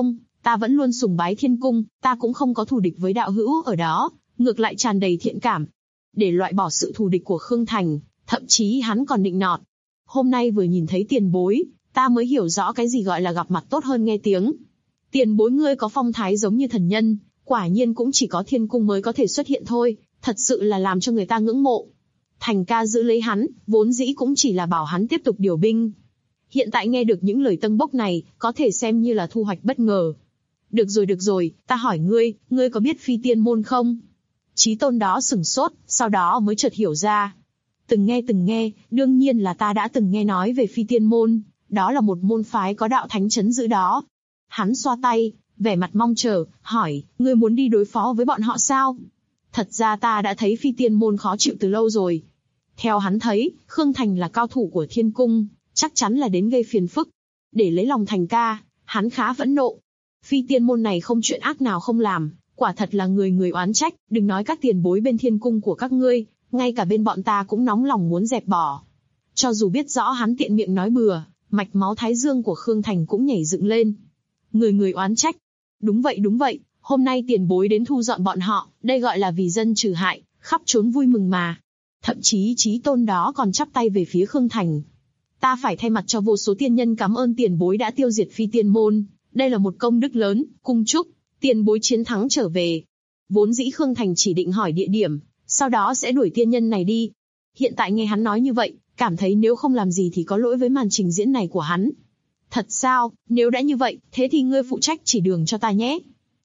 Speaker 2: ta vẫn luôn sùng bái Thiên Cung, ta cũng không có thù địch với đạo hữu ở đó, ngược lại tràn đầy thiện cảm. Để loại bỏ sự thù địch của Khương Thành, thậm chí hắn còn định nọt. Hôm nay vừa nhìn thấy tiền bối, ta mới hiểu rõ cái gì gọi là gặp mặt tốt hơn nghe tiếng. Tiền bối ngươi có phong thái giống như thần nhân, quả nhiên cũng chỉ có Thiên Cung mới có thể xuất hiện thôi, thật sự là làm cho người ta ngưỡng mộ. Thành ca giữ lấy hắn, vốn dĩ cũng chỉ là bảo hắn tiếp tục điều binh. Hiện tại nghe được những lời tâng bốc này, có thể xem như là thu hoạch bất ngờ. Được rồi, ta hỏi ngươi có biết Phi Tiên Môn không? Chí Tôn đó sửng sốt, sau đó mới chợt hiểu ra. Từng nghe, đương nhiên là ta đã từng nghe nói về Phi Tiên Môn, đó là một môn phái có đạo thánh trấn giữ đó. Hắn xoa tay, vẻ mặt mong chờ, hỏi, ngươi muốn đi đối phó với bọn họ sao? Thật ra ta đã thấy Phi Tiên Môn khó chịu từ lâu rồi. Theo hắn thấy, Khương Thành là cao thủ của Thiên Cung, chắc chắn là đến gây phiền phức. Để lấy lòng Thành ca, hắn khá phẫn nộ. Phi Tiên Môn này không chuyện ác nào không làm, quả thật là người oán trách, đừng nói các tiền bối bên Thiên Cung của các ngươi, ngay cả bên bọn ta cũng nóng lòng muốn dẹp bỏ. Cho dù biết rõ hắn tiện miệng nói bừa, mạch máu thái dương của Khương Thành cũng nhảy dựng lên. Người oán trách. Đúng vậy, hôm nay tiền bối đến thu dọn bọn họ, đây gọi là vì dân trừ hại, khắp trốn vui mừng mà. Thậm chí Chí Tôn đó còn chắp tay về phía Khương Thành. Ta phải thay mặt cho vô số tiên nhân cảm ơn tiền bối đã tiêu diệt Phi Tiên Môn, đây là một công đức lớn, cung chúc tiền bối chiến thắng trở về. Vốn dĩ Khương Thành chỉ định hỏi địa điểm, sau đó sẽ đuổi tiên nhân này đi. Hiện tại nghe hắn nói như vậy, cảm thấy nếu không làm gì thì có lỗi với màn trình diễn này của hắn. Thật sao, nếu đã như vậy, thế thì ngươi phụ trách chỉ đường cho ta nhé.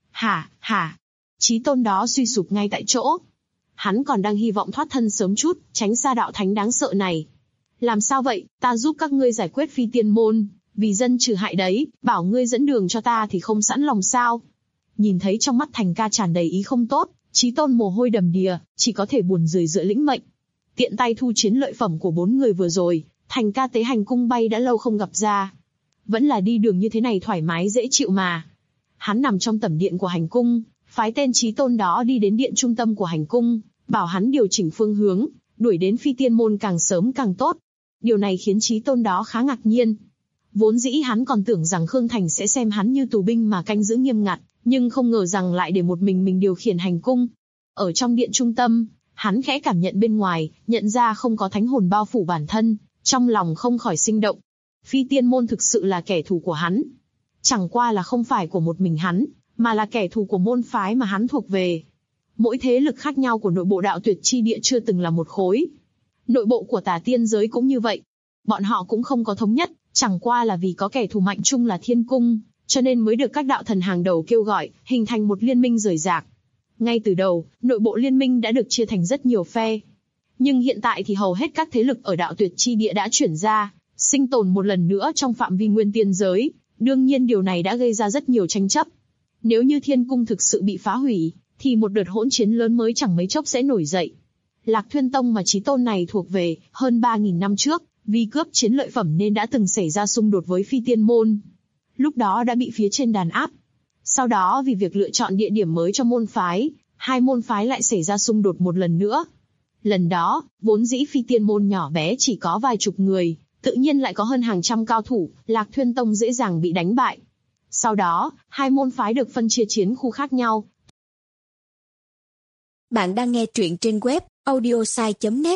Speaker 2: Hả? Chí Tôn đó suy sụp ngay tại chỗ. Hắn còn đang hy vọng thoát thân sớm chút, tránh xa đạo thánh đáng sợ này. Làm sao vậy, ta giúp các ngươi giải quyết Phi Tiên Môn, vì dân trừ hại đấy, bảo ngươi dẫn đường cho ta thì không sẵn lòng sao? Nhìn thấy trong mắt Thành ca tràn đầy ý không tốt, Chí Tôn mồ hôi đầm đìa, chỉ có thể buồn rười dựa lĩnh mệnh. Tiện tay thu chiến lợi phẩm của 4 người vừa rồi, Thành ca tế hành cung bay đã lâu không gặp ra. Vẫn là đi đường như thế này thoải mái dễ chịu mà. Hắn nằm trong tẩm điện của hành cung, phái tên Chí Tôn đó đi đến điện trung tâm của hành cung, bảo hắn điều chỉnh phương hướng, đuổi đến Phi Tiên Môn càng sớm càng tốt. Điều này khiến Chí Tôn đó khá ngạc nhiên. Vốn dĩ hắn còn tưởng rằng Khương Thành sẽ xem hắn như tù binh mà canh giữ nghiêm ngặt, nhưng không ngờ rằng lại để một mình điều khiển hành cung. Ở trong điện trung tâm, hắn khẽ cảm nhận bên ngoài, nhận ra không có thánh hồn bao phủ bản thân, trong lòng không khỏi sinh động. Phi Tiên Môn thực sự là kẻ thù của hắn. Chẳng qua là không phải của một mình hắn, mà là kẻ thù của môn phái mà hắn thuộc về. Mỗi thế lực khác nhau của nội bộ đạo tuyệt chi địa chưa từng là một khối. Nội bộ của Tà Tiên giới cũng như vậy. Bọn họ cũng không có thống nhất, chẳng qua là vì có kẻ thù mạnh chung là Thiên Cung, cho nên mới được các đạo thần hàng đầu kêu gọi, hình thành một liên minh rời rạc. Ngay từ đầu, nội bộ liên minh đã được chia thành rất nhiều phe. Nhưng hiện tại thì hầu hết các thế lực ở đạo tuyệt chi địa đã chuyển ra, sinh tồn một lần nữa trong phạm vi nguyên tiên giới. Đương nhiên điều này đã gây ra rất nhiều tranh chấp. Nếu như Thiên Cung thực sự bị phá hủy, thì một đợt hỗn chiến lớn mới chẳng mấy chốc sẽ nổi dậy. Lạc Thuyên Tông mà Chí Tôn này thuộc về, hơn 3.000 năm trước, vì cướp chiến lợi phẩm nên đã từng xảy ra xung đột với Phi Tiên Môn. Lúc đó đã bị phía trên đàn áp. Sau đó vì việc lựa chọn địa điểm mới cho môn phái, hai môn phái lại xảy ra xung đột một lần nữa. Lần đó, vốn dĩ Phi Tiên Môn nhỏ bé chỉ có vài chục người, tự nhiên lại có hơn hàng trăm cao thủ, Lạc Thuyên Tông dễ dàng bị đánh bại. Sau đó, hai môn phái được phân chia chiến khu khác nhau.
Speaker 3: Bạn đang nghe truyện trên web audiosai.net.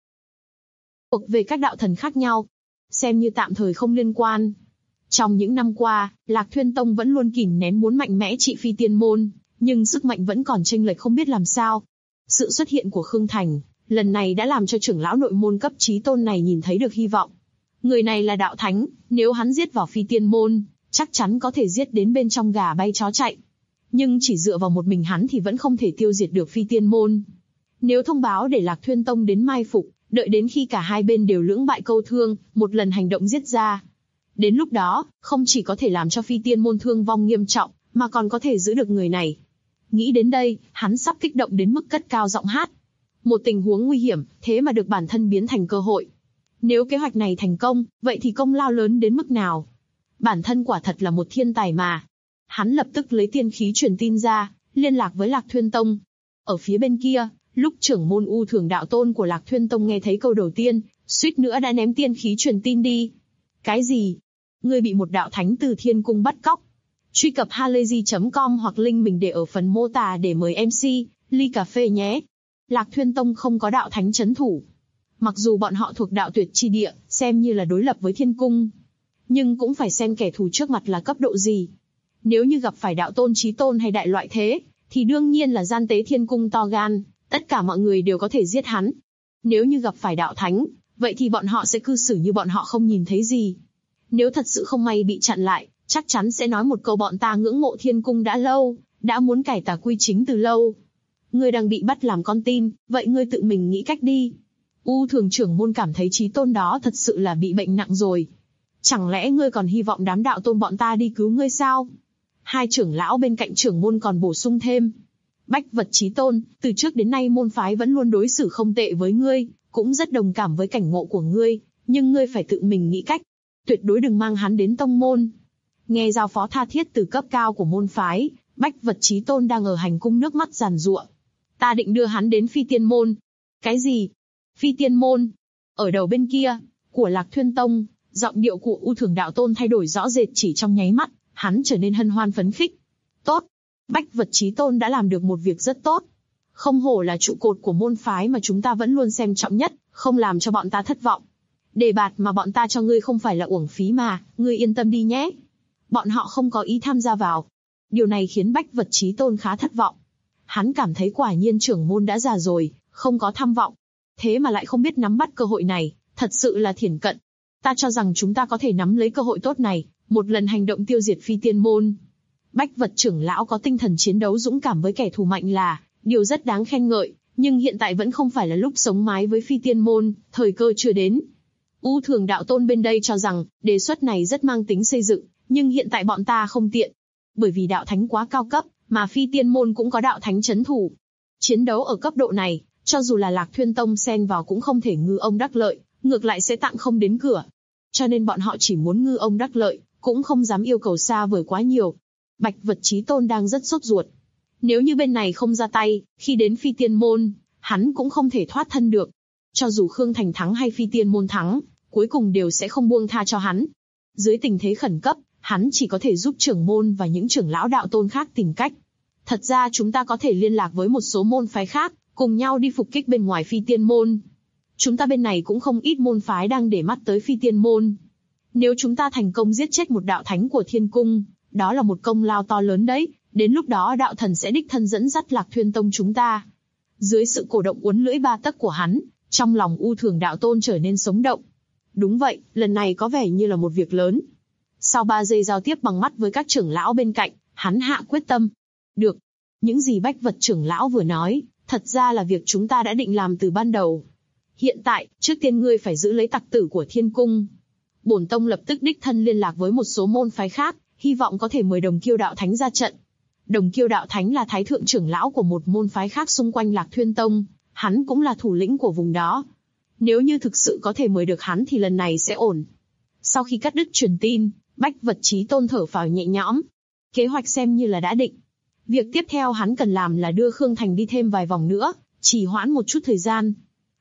Speaker 2: Thuộc về các đạo thần khác nhau, xem như tạm thời không liên quan. Trong những năm qua, Lạc Thuyên Tông vẫn luôn kìm nén muốn mạnh mẽ trị Phi Tiên Môn, nhưng sức mạnh vẫn còn chênh lệch không biết làm sao. Sự xuất hiện của Khương Thành, lần này đã làm cho trưởng lão nội môn cấp chí tôn này nhìn thấy được hy vọng. Người này là đạo thánh, nếu hắn giết vào Phi Tiên Môn, chắc chắn có thể giết đến bên trong gà bay chó chạy. Nhưng chỉ dựa vào một mình hắn thì vẫn không thể tiêu diệt được Phi Tiên Môn. Nếu thông báo để Lạc Thuyên Tông đến mai phục, đợi đến khi cả hai bên đều lưỡng bại câu thương, một lần hành động giết ra. Đến lúc đó, không chỉ có thể làm cho Phi Tiên Môn thương vong nghiêm trọng, mà còn có thể giữ được người này. Nghĩ đến đây, hắn sắp kích động đến mức cất cao giọng hát. Một tình huống nguy hiểm, thế mà được bản thân biến thành cơ hội. Nếu kế hoạch này thành công, vậy thì công lao lớn đến mức nào? Bản thân quả thật là một thiên tài mà. Hắn lập tức lấy tiên khí truyền tin ra, liên lạc với Lạc Thuyên Tông. Ở phía bên kia, lúc trưởng môn U Thường đạo tôn của Lạc Thuyên Tông nghe thấy câu đầu tiên, suýt nữa đã ném tiên khí truyền tin đi. Cái gì? Ngươi bị một đạo thánh từ thiên cung bắt cóc. Truy cập halayzi.com hoặc link mình để ở phần mô tả để mời MC, ly cà phê nhé. Lạc Thuyên Tông không có đạo thánh chấn thủ. Mặc dù bọn họ thuộc đạo tuyệt chi địa, xem như là đối lập với thiên cung. Nhưng cũng phải xem kẻ thù trước mặt là cấp độ gì. Nếu như gặp phải đạo tôn chí tôn hay đại loại thế, thì đương nhiên là gian tế thiên cung to gan, tất cả mọi người đều có thể giết hắn. Nếu như gặp phải đạo thánh, vậy thì bọn họ sẽ cư xử như bọn họ không nhìn thấy gì. Nếu thật sự không may bị chặn lại, chắc chắn sẽ nói một câu bọn ta ngưỡng mộ thiên cung đã lâu, đã muốn cải tà quy chính từ lâu. Ngươi đang bị bắt làm con tin, vậy ngươi tự mình nghĩ cách đi. U Thường trưởng môn cảm thấy chí tôn đó thật sự là bị bệnh nặng rồi. Chẳng lẽ ngươi còn hy vọng đám đạo tôn bọn ta đi cứu ngươi sao? Hai trưởng lão bên cạnh trưởng môn còn bổ sung thêm. Bách Vật chí tôn, từ trước đến nay môn phái vẫn luôn đối xử không tệ với ngươi, cũng rất đồng cảm với cảnh ngộ của ngươi, nhưng ngươi phải tự mình nghĩ cách. Tuyệt đối đừng mang hắn đến tông môn. Nghe giao phó tha thiết từ cấp cao của môn phái, Bách Vật chí tôn đang ở hành cung nước mắt giàn giụa. Ta định đưa hắn đến Phi Tiên Môn. Cái gì? Phi Tiên Môn? Ở đầu bên kia, của Lạc Thuyên Tông, giọng điệu của U Thường đạo tôn thay đổi rõ rệt chỉ trong nháy mắt, hắn trở nên hân hoan phấn khích. Tốt! Bách Vật chí tôn đã làm được một việc rất tốt. Không hổ là trụ cột của môn phái mà chúng ta vẫn luôn xem trọng nhất, không làm cho bọn ta thất vọng. Đề bạt mà bọn ta cho ngươi không phải là uổng phí mà, ngươi yên tâm đi nhé. Bọn họ không có ý tham gia vào. Điều này khiến Bách Vật chí tôn khá thất vọng. Hắn cảm thấy quả nhiên trưởng môn đã già rồi, không có tham vọng. Thế mà lại không biết nắm bắt cơ hội này, thật sự là thiển cận. Ta cho rằng chúng ta có thể nắm lấy cơ hội tốt này, một lần hành động tiêu diệt Phi Tiên Môn. Bách Vật trưởng lão có tinh thần chiến đấu dũng cảm với kẻ thù mạnh là điều rất đáng khen ngợi, nhưng hiện tại vẫn không phải là lúc sống mái với Phi Tiên Môn, thời cơ chưa đến. U Thường đạo tôn bên đây cho rằng đề xuất này rất mang tính xây dựng, nhưng hiện tại bọn ta không tiện, bởi vì đạo thánh quá cao cấp, mà Phi Tiên Môn cũng có đạo thánh chấn thủ. Chiến đấu ở cấp độ này, cho dù là Lạc Thuyên Tông xen vào cũng không thể ngư ông đắc lợi, ngược lại sẽ tặng không đến cửa. Cho nên bọn họ chỉ muốn ngư ông đắc lợi, cũng không dám yêu cầu xa vời quá nhiều. Bạch Vật chí tôn đang rất sốt ruột. Nếu như bên này không ra tay, khi đến Phi Tiên Môn, hắn cũng không thể thoát thân được. Cho dù Khương Thành thắng hay Phi Tiên Môn thắng, cuối cùng đều sẽ không buông tha cho hắn. Dưới tình thế khẩn cấp, hắn chỉ có thể giúp trưởng môn và những trưởng lão đạo tôn khác tìm cách. Thật ra chúng ta có thể liên lạc với một số môn phái khác, cùng nhau đi phục kích bên ngoài Phi Tiên Môn. Chúng ta bên này cũng không ít môn phái đang để mắt tới Phi Tiên Môn. Nếu chúng ta thành công giết chết một đạo thánh của thiên cung, đó là một công lao to lớn đấy, đến lúc đó đạo thần sẽ đích thân dẫn dắt Lạc Thuyên Tông chúng ta. Dưới sự cổ động uốn lưỡi ba tấc của hắn, trong lòng U Thường đạo tôn trở nên sống động. Đúng vậy, lần này có vẻ như là một việc lớn. Sau 3 giây giao tiếp bằng mắt với các trưởng lão bên cạnh, hắn hạ quyết tâm. Được. Những gì Bách Vật trưởng lão vừa nói, thật ra là việc chúng ta đã định làm từ ban đầu. Hiện tại, trước tiên ngươi phải giữ lấy tặc tử của thiên cung. Bổn tông lập tức đích thân liên lạc với một số môn phái khác, hy vọng có thể mời Đồng Kiêu đạo thánh ra trận. Đồng Kiêu đạo thánh là thái thượng trưởng lão của một môn phái khác xung quanh Lạc Thuyên Tông, hắn cũng là thủ lĩnh của vùng đó. Nếu như thực sự có thể mời được hắn thì lần này sẽ ổn. Sau khi cắt đứt truyền tin, Bách Vật chí tôn thở phào nhẹ nhõm. Kế hoạch xem như là đã định. Việc tiếp theo hắn cần làm là đưa Khương Thành đi thêm vài vòng nữa, trì hoãn một chút thời gian.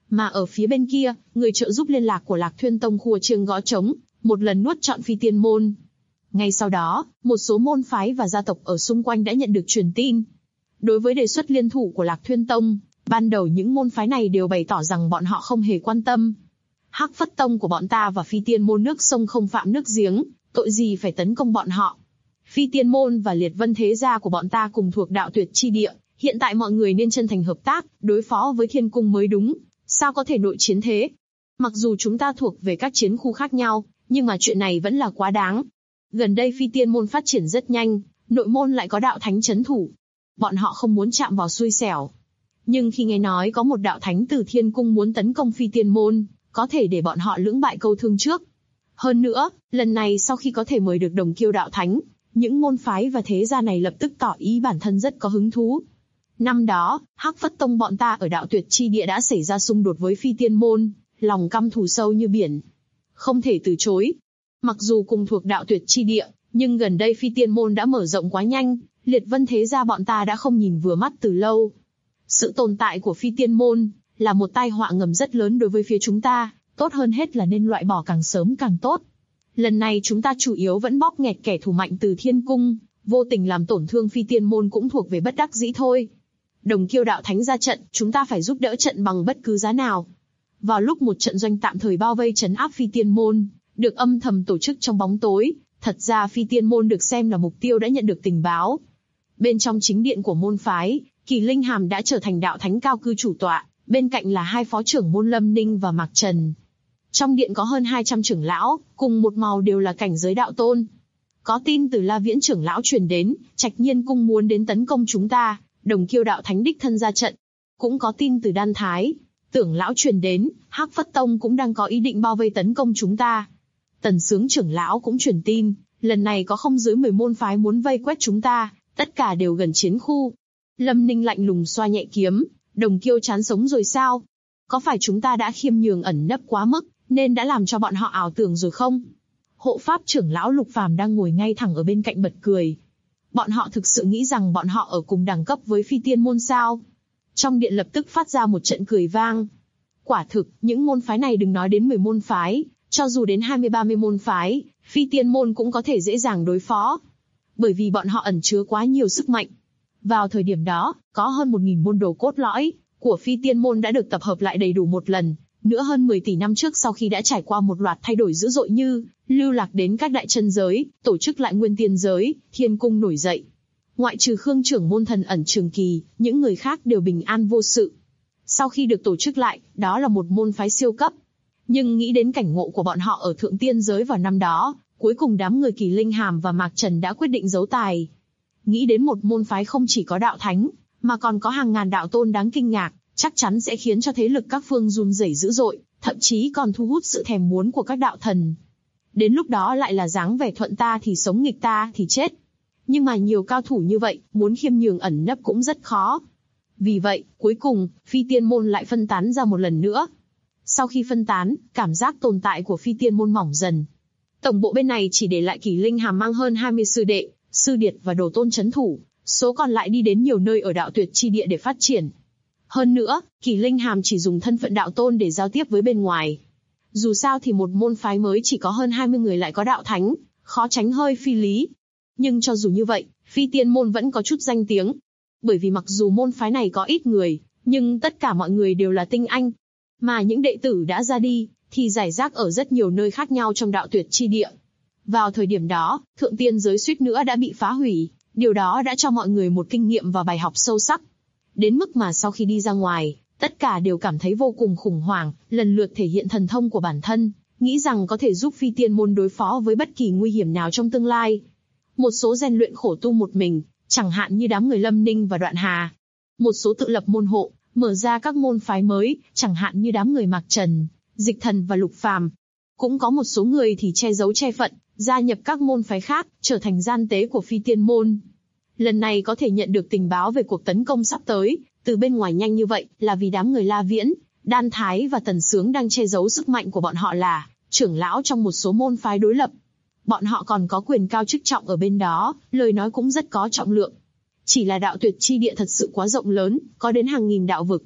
Speaker 2: Mà ở phía bên kia, người trợ giúp liên lạc của Lạc Thuyên Tông khua chiêng gõ trống, một lần nuốt trọn Phi Tiên Môn. Ngay sau đó, một số môn phái và gia tộc ở xung quanh đã nhận được truyền tin. Đối với đề xuất liên thủ của Lạc Thuyên Tông, ban đầu những môn phái này đều bày tỏ rằng bọn họ không hề quan tâm. Hắc Phất Tông của bọn ta và Phi Tiên Môn nước sông không phạm nước giếng, tội gì phải tấn công bọn họ. Phi Tiên Môn và Liệt Vân Thế Gia của bọn ta cùng thuộc đạo tuyệt chi địa, hiện tại mọi người nên chân thành hợp tác, đối phó với Thiên Cung mới đúng, sao có thể nội chiến thế? Mặc dù chúng ta thuộc về các chiến khu khác nhau, nhưng mà chuyện này vẫn là quá đáng. Gần đây Phi Tiên Môn phát triển rất nhanh, nội môn lại có đạo thánh chấn thủ. Bọn họ không muốn chạm vào xui xẻo. Nhưng khi nghe nói có một đạo thánh từ Thiên Cung muốn tấn công Phi Tiên Môn, có thể để bọn họ lưỡng bại câu thương trước. Hơn nữa, lần này sau khi có thể mời được Đồng Kiêu đạo thánh, những môn phái và thế gia này lập tức tỏ ý bản thân rất có hứng thú. Năm đó, Hắc Phất Tông bọn ta ở đạo tuyệt chi địa đã xảy ra xung đột với Phi Tiên Môn, lòng căm thù sâu như biển. Không thể từ chối. Mặc dù cùng thuộc đạo tuyệt chi địa, nhưng gần đây Phi Tiên Môn đã mở rộng quá nhanh, Liệt Vân Thế Gia bọn ta đã không nhìn vừa mắt từ lâu. Sự tồn tại của Phi Tiên Môn là một tai họa ngầm rất lớn đối với phía chúng ta, tốt hơn hết là nên loại bỏ càng sớm càng tốt. Lần này chúng ta chủ yếu vẫn bóp nghẹt kẻ thù mạnh từ Thiên Cung, vô tình làm tổn thương Phi Tiên Môn cũng thuộc về bất đắc dĩ thôi. Đồng Kiêu đạo thánh ra trận, chúng ta phải giúp đỡ trận bằng bất cứ giá nào. Vào lúc một trận doanh tạm thời bao vây trấn áp Phi Tiên Môn, được âm thầm tổ chức trong bóng tối, thật ra Phi Tiên Môn được xem là mục tiêu đã nhận được tình báo. Bên trong chính điện của môn phái, Kỳ Linh Hàm đã trở thành đạo thánh cao cư chủ tọa, bên cạnh là hai phó trưởng môn Lâm Ninh và Mạc Trần. Trong điện có hơn 200 trưởng lão, cùng một màu đều là cảnh giới đạo tôn. Có tin từ La Viễn trưởng lão truyền đến, Trạch Nhiên cung muốn đến tấn công chúng ta, Đồng Kiêu đạo thánh đích thân ra trận. Cũng có tin từ Đan Thái, Tưởng lão truyền đến, Hắc Phất Tông cũng đang có ý định bao vây tấn công chúng ta. Tần Sướng trưởng lão cũng truyền tin, lần này có không dưới 10 môn phái muốn vây quét chúng ta, tất cả đều gần chiến khu. Lâm Ninh lạnh lùng xoa nhẹ kiếm, Đồng Kiêu chán sống rồi sao? Có phải chúng ta đã khiêm nhường ẩn nấp quá mức, nên đã làm cho bọn họ ảo tưởng rồi không? Hộ pháp trưởng lão Lục Phàm đang ngồi ngay thẳng ở bên cạnh bật cười. Bọn họ thực sự nghĩ rằng bọn họ ở cùng đẳng cấp với Phi Tiên Môn sao? Trong điện lập tức phát ra một trận cười vang. Quả thực, những môn phái này đừng nói đến 10 môn phái, cho dù đến 20-30 môn phái, Phi Tiên Môn cũng có thể dễ dàng đối phó. Bởi vì bọn họ ẩn chứa quá nhiều sức mạnh. Vào thời điểm đó, có hơn 1.000 môn đồ cốt lõi của Phi Tiên Môn đã được tập hợp lại đầy đủ một lần. Nữa hơn 10 tỷ năm trước sau khi đã trải qua một loạt thay đổi dữ dội như lưu lạc đến các đại chân giới, tổ chức lại nguyên tiên giới, Thiên Cung nổi dậy. Ngoại trừ Khương trưởng môn Thần Ẩn Trường Kỳ, những người khác đều bình an vô sự. Sau khi được tổ chức lại, đó là một môn phái siêu cấp. Nhưng nghĩ đến cảnh ngộ của bọn họ ở thượng tiên giới vào năm đó, cuối cùng đám người Kỳ Linh Hàm và Mạc Trần đã quyết định giấu tài. Nghĩ đến một môn phái không chỉ có đạo thánh, mà còn có hàng ngàn đạo tôn đáng kinh ngạc, chắc chắn sẽ khiến cho thế lực các phương run rẩy dữ dội, thậm chí còn thu hút sự thèm muốn của các đạo thần. Đến lúc đó lại là dáng vẻ thuận ta thì sống nghịch ta thì chết. Nhưng mà nhiều cao thủ như vậy, muốn khiêm nhường ẩn nấp cũng rất khó. Vì vậy, cuối cùng, Phi Tiên Môn lại phân tán ra một lần nữa. Sau khi phân tán, cảm giác tồn tại của Phi Tiên Môn mỏng dần. Tổng bộ bên này chỉ để lại Kỳ Linh Hàm mang hơn 20 sư đệ, sư điệt và đồ tôn chấn thủ, số còn lại đi đến nhiều nơi ở đạo tuyệt chi địa để phát triển. Hơn nữa, Kỳ Linh Hàm chỉ dùng thân phận đạo tôn để giao tiếp với bên ngoài. Dù sao thì một môn phái mới chỉ có hơn 20 người lại có đạo thánh, khó tránh hơi phi lý. Nhưng cho dù như vậy, Phi Tiên Môn vẫn có chút danh tiếng. Bởi vì mặc dù môn phái này có ít người, nhưng tất cả mọi người đều là tinh anh. Mà những đệ tử đã ra đi, thì rải rác ở rất nhiều nơi khác nhau trong đạo tuyệt chi địa. Vào thời điểm đó, thượng tiên giới suýt nữa đã bị phá hủy, điều đó đã cho mọi người một kinh nghiệm và bài học sâu sắc. Đến mức mà sau khi đi ra ngoài, tất cả đều cảm thấy vô cùng khủng hoảng, lần lượt thể hiện thần thông của bản thân, nghĩ rằng có thể giúp Phi Tiên Môn đối phó với bất kỳ nguy hiểm nào trong tương lai. Một số rèn luyện khổ tu một mình, chẳng hạn như đám người Lâm Ninh và Đoạn Hà. Một số tự lập môn hộ, mở ra các môn phái mới, chẳng hạn như đám người Mạc Trần, Dịch Thần và Lục Phàm. Cũng có một số người thì che giấu che phận, gia nhập các môn phái khác, trở thành gian tế của Phi Tiên Môn. Lần này có thể nhận được tình báo về cuộc tấn công sắp tới, từ bên ngoài nhanh như vậy, là vì đám người La Viễn, Đan Thái và Tần Sướng đang che giấu sức mạnh của bọn họ là trưởng lão trong một số môn phái đối lập. Bọn họ còn có quyền cao chức trọng ở bên đó, lời nói cũng rất có trọng lượng. Chỉ là đạo tuyệt chi địa thật sự quá rộng lớn, có đến hàng nghìn đạo vực.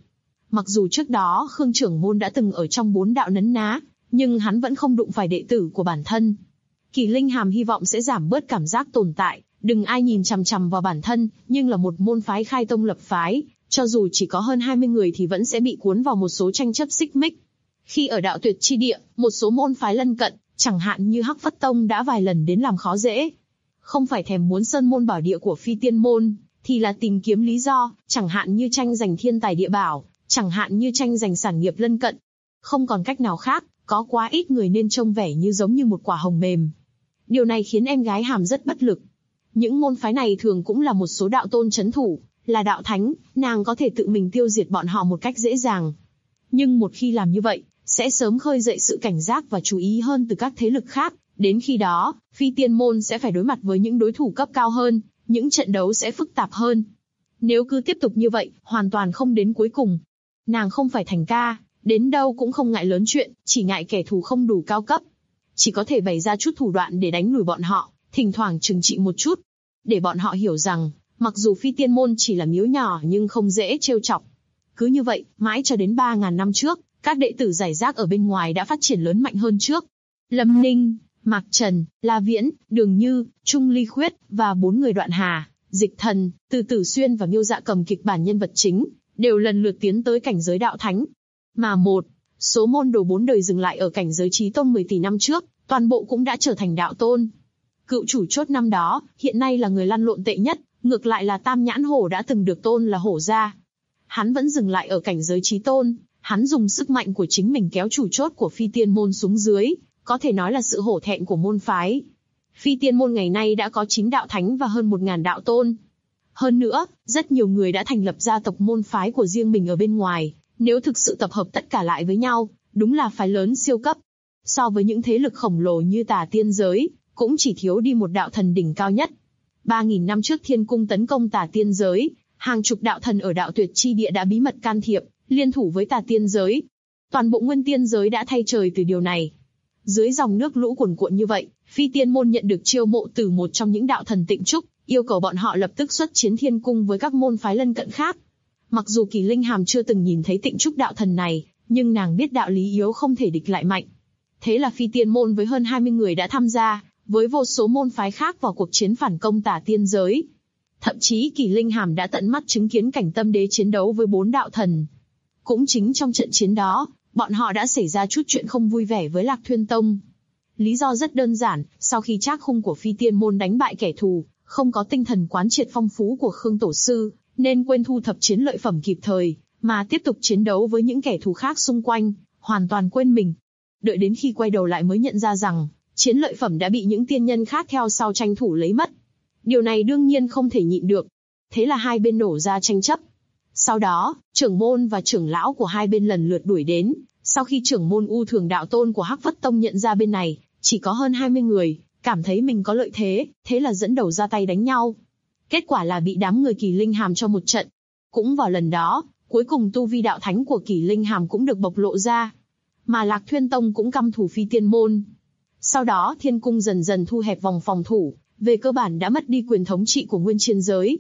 Speaker 2: Mặc dù trước đó Khương trưởng môn đã từng ở trong 4 đạo nấn ná, nhưng hắn vẫn không đụng phải đệ tử của bản thân. Kỳ Linh Hàm hy vọng sẽ giảm bớt cảm giác tồn tại, đừng ai nhìn chằm chằm vào bản thân, nhưng là một môn phái khai tông lập phái, cho dù chỉ có hơn 20 người thì vẫn sẽ bị cuốn vào một số tranh chấp xích mích. Khi ở đạo tuyệt chi địa, một số môn phái lân cận, chẳng hạn như Hắc Phất Tông đã vài lần đến làm khó dễ. Không phải thèm muốn sơn môn bảo địa của Phi Tiên môn, thì là tìm kiếm lý do, chẳng hạn như tranh giành thiên tài địa bảo, chẳng hạn như tranh giành sản nghiệp lân cận. Không còn cách nào khác, có quá ít người nên trông vẻ như giống như một quả hồng mềm. Điều này khiến em gái Hàm rất bất lực. Những môn phái này thường cũng là một số đạo tôn chấn thủ, là đạo thánh, nàng có thể tự mình tiêu diệt bọn họ một cách dễ dàng. Nhưng một khi làm như vậy, sẽ sớm khơi dậy sự cảnh giác và chú ý hơn từ các thế lực khác. Đến khi đó, Phi Tiên môn sẽ phải đối mặt với những đối thủ cấp cao hơn, những trận đấu sẽ phức tạp hơn. Nếu cứ tiếp tục như vậy, hoàn toàn không đến cuối cùng. Nàng không phải Thành Ca, đến đâu cũng không ngại lớn chuyện, chỉ ngại kẻ thù không đủ cao cấp. Chỉ có thể bày ra chút thủ đoạn để đánh lùi bọn họ, thỉnh thoảng trừng trị một chút. Để bọn họ hiểu rằng, mặc dù Phi Tiên môn chỉ là miếu nhỏ nhưng không dễ trêu chọc. Cứ như vậy, mãi cho đến 3.000 năm trước, các đệ tử giải rác ở bên ngoài đã phát triển lớn mạnh hơn trước. Lâm Ninh, Mạc Trần, La Viễn, Đường Như, Trung Ly Khuyết và 4 người Đoạn Hà, Dịch Thần, Từ Tử Xuyên và Miêu Dạ cầm kịch bản nhân vật chính, đều lần lượt tiến tới cảnh giới đạo thánh. Mà một số môn đồ 4 đời dừng lại ở cảnh giới chí tôn 10 tỷ năm trước, toàn bộ cũng đã trở thành đạo tôn. Cựu chủ chốt năm đó, hiện nay là người lăn lộn tệ nhất, ngược lại là Tam Nhãn Hổ đã từng được tôn là hổ gia. Hắn vẫn dừng lại ở cảnh giới chí tôn, hắn dùng sức mạnh của chính mình kéo chủ chốt của Phi Tiên môn xuống dưới, có thể nói là sự hổ thẹn của môn phái. Phi Tiên môn ngày nay đã có 9 đạo thánh và hơn 1.000 đạo tôn. Hơn nữa, rất nhiều người đã thành lập gia tộc môn phái của riêng mình ở bên ngoài, nếu thực sự tập hợp tất cả lại với nhau, đúng là phái lớn siêu cấp. So với những thế lực khổng lồ như Tà Tiên giới, cũng chỉ thiếu đi một đạo thần đỉnh cao nhất. 3.000 năm trước Thiên Cung tấn công Tà Tiên giới, hàng chục đạo thần ở đạo tuyệt chi địa đã bí mật can thiệp, liên thủ với Tà Tiên giới. Toàn bộ Nguyên Tiên giới đã thay trời từ điều này. Dưới dòng nước lũ cuồn cuộn như vậy, Phi Tiên môn nhận được chiêu mộ từ một trong những đạo thần Tịnh Trúc, yêu cầu bọn họ lập tức xuất chiến Thiên Cung với các môn phái lân cận khác. Mặc dù Kỳ Linh Hàm chưa từng nhìn thấy Tịnh Trúc đạo thần này, nhưng nàng biết đạo lý yếu không thể địch lại mạnh. Thế là Phi Tiên môn với hơn 20 người đã tham gia, với vô số môn phái khác vào cuộc chiến phản công Tà Tiên giới. Thậm chí Kỳ Linh Hàm đã tận mắt chứng kiến cảnh Tâm Đế chiến đấu với 4 đạo thần. Cũng chính trong trận chiến đó, bọn họ đã xảy ra chút chuyện không vui vẻ với Lạc Thuyên Tông. Lý do rất đơn giản, sau khi trác khung của Phi Tiên môn đánh bại kẻ thù, không có tinh thần quán triệt phong phú của Khương Tổ sư, nên quên thu thập chiến lợi phẩm kịp thời, mà tiếp tục chiến đấu với những kẻ thù khác xung quanh, hoàn toàn quên mình. Đợi đến khi quay đầu lại mới nhận ra rằng, chiến lợi phẩm đã bị những tiên nhân khác theo sau tranh thủ lấy mất. Điều này đương nhiên không thể nhịn được. Thế là hai bên nổ ra tranh chấp. Sau đó, trưởng môn và trưởng lão của hai bên lần lượt đuổi đến. Sau khi trưởng môn U Thường đạo tôn của Hắc Phất Tông nhận ra bên này chỉ có hơn 20 người, cảm thấy mình có lợi thế, thế là dẫn đầu ra tay đánh nhau. Kết quả là bị đám người Kỳ Linh Hàm cho một trận. Cũng vào lần đó, cuối cùng tu vi đạo thánh của Kỳ Linh Hàm cũng được bộc lộ ra. Mà Lạc Thuyên Tông cũng căm thù Phi Tiên môn. Sau đó Thiên Cung dần dần thu hẹp vòng phòng thủ, về cơ bản đã mất đi quyền thống trị của Nguyên Chiên giới.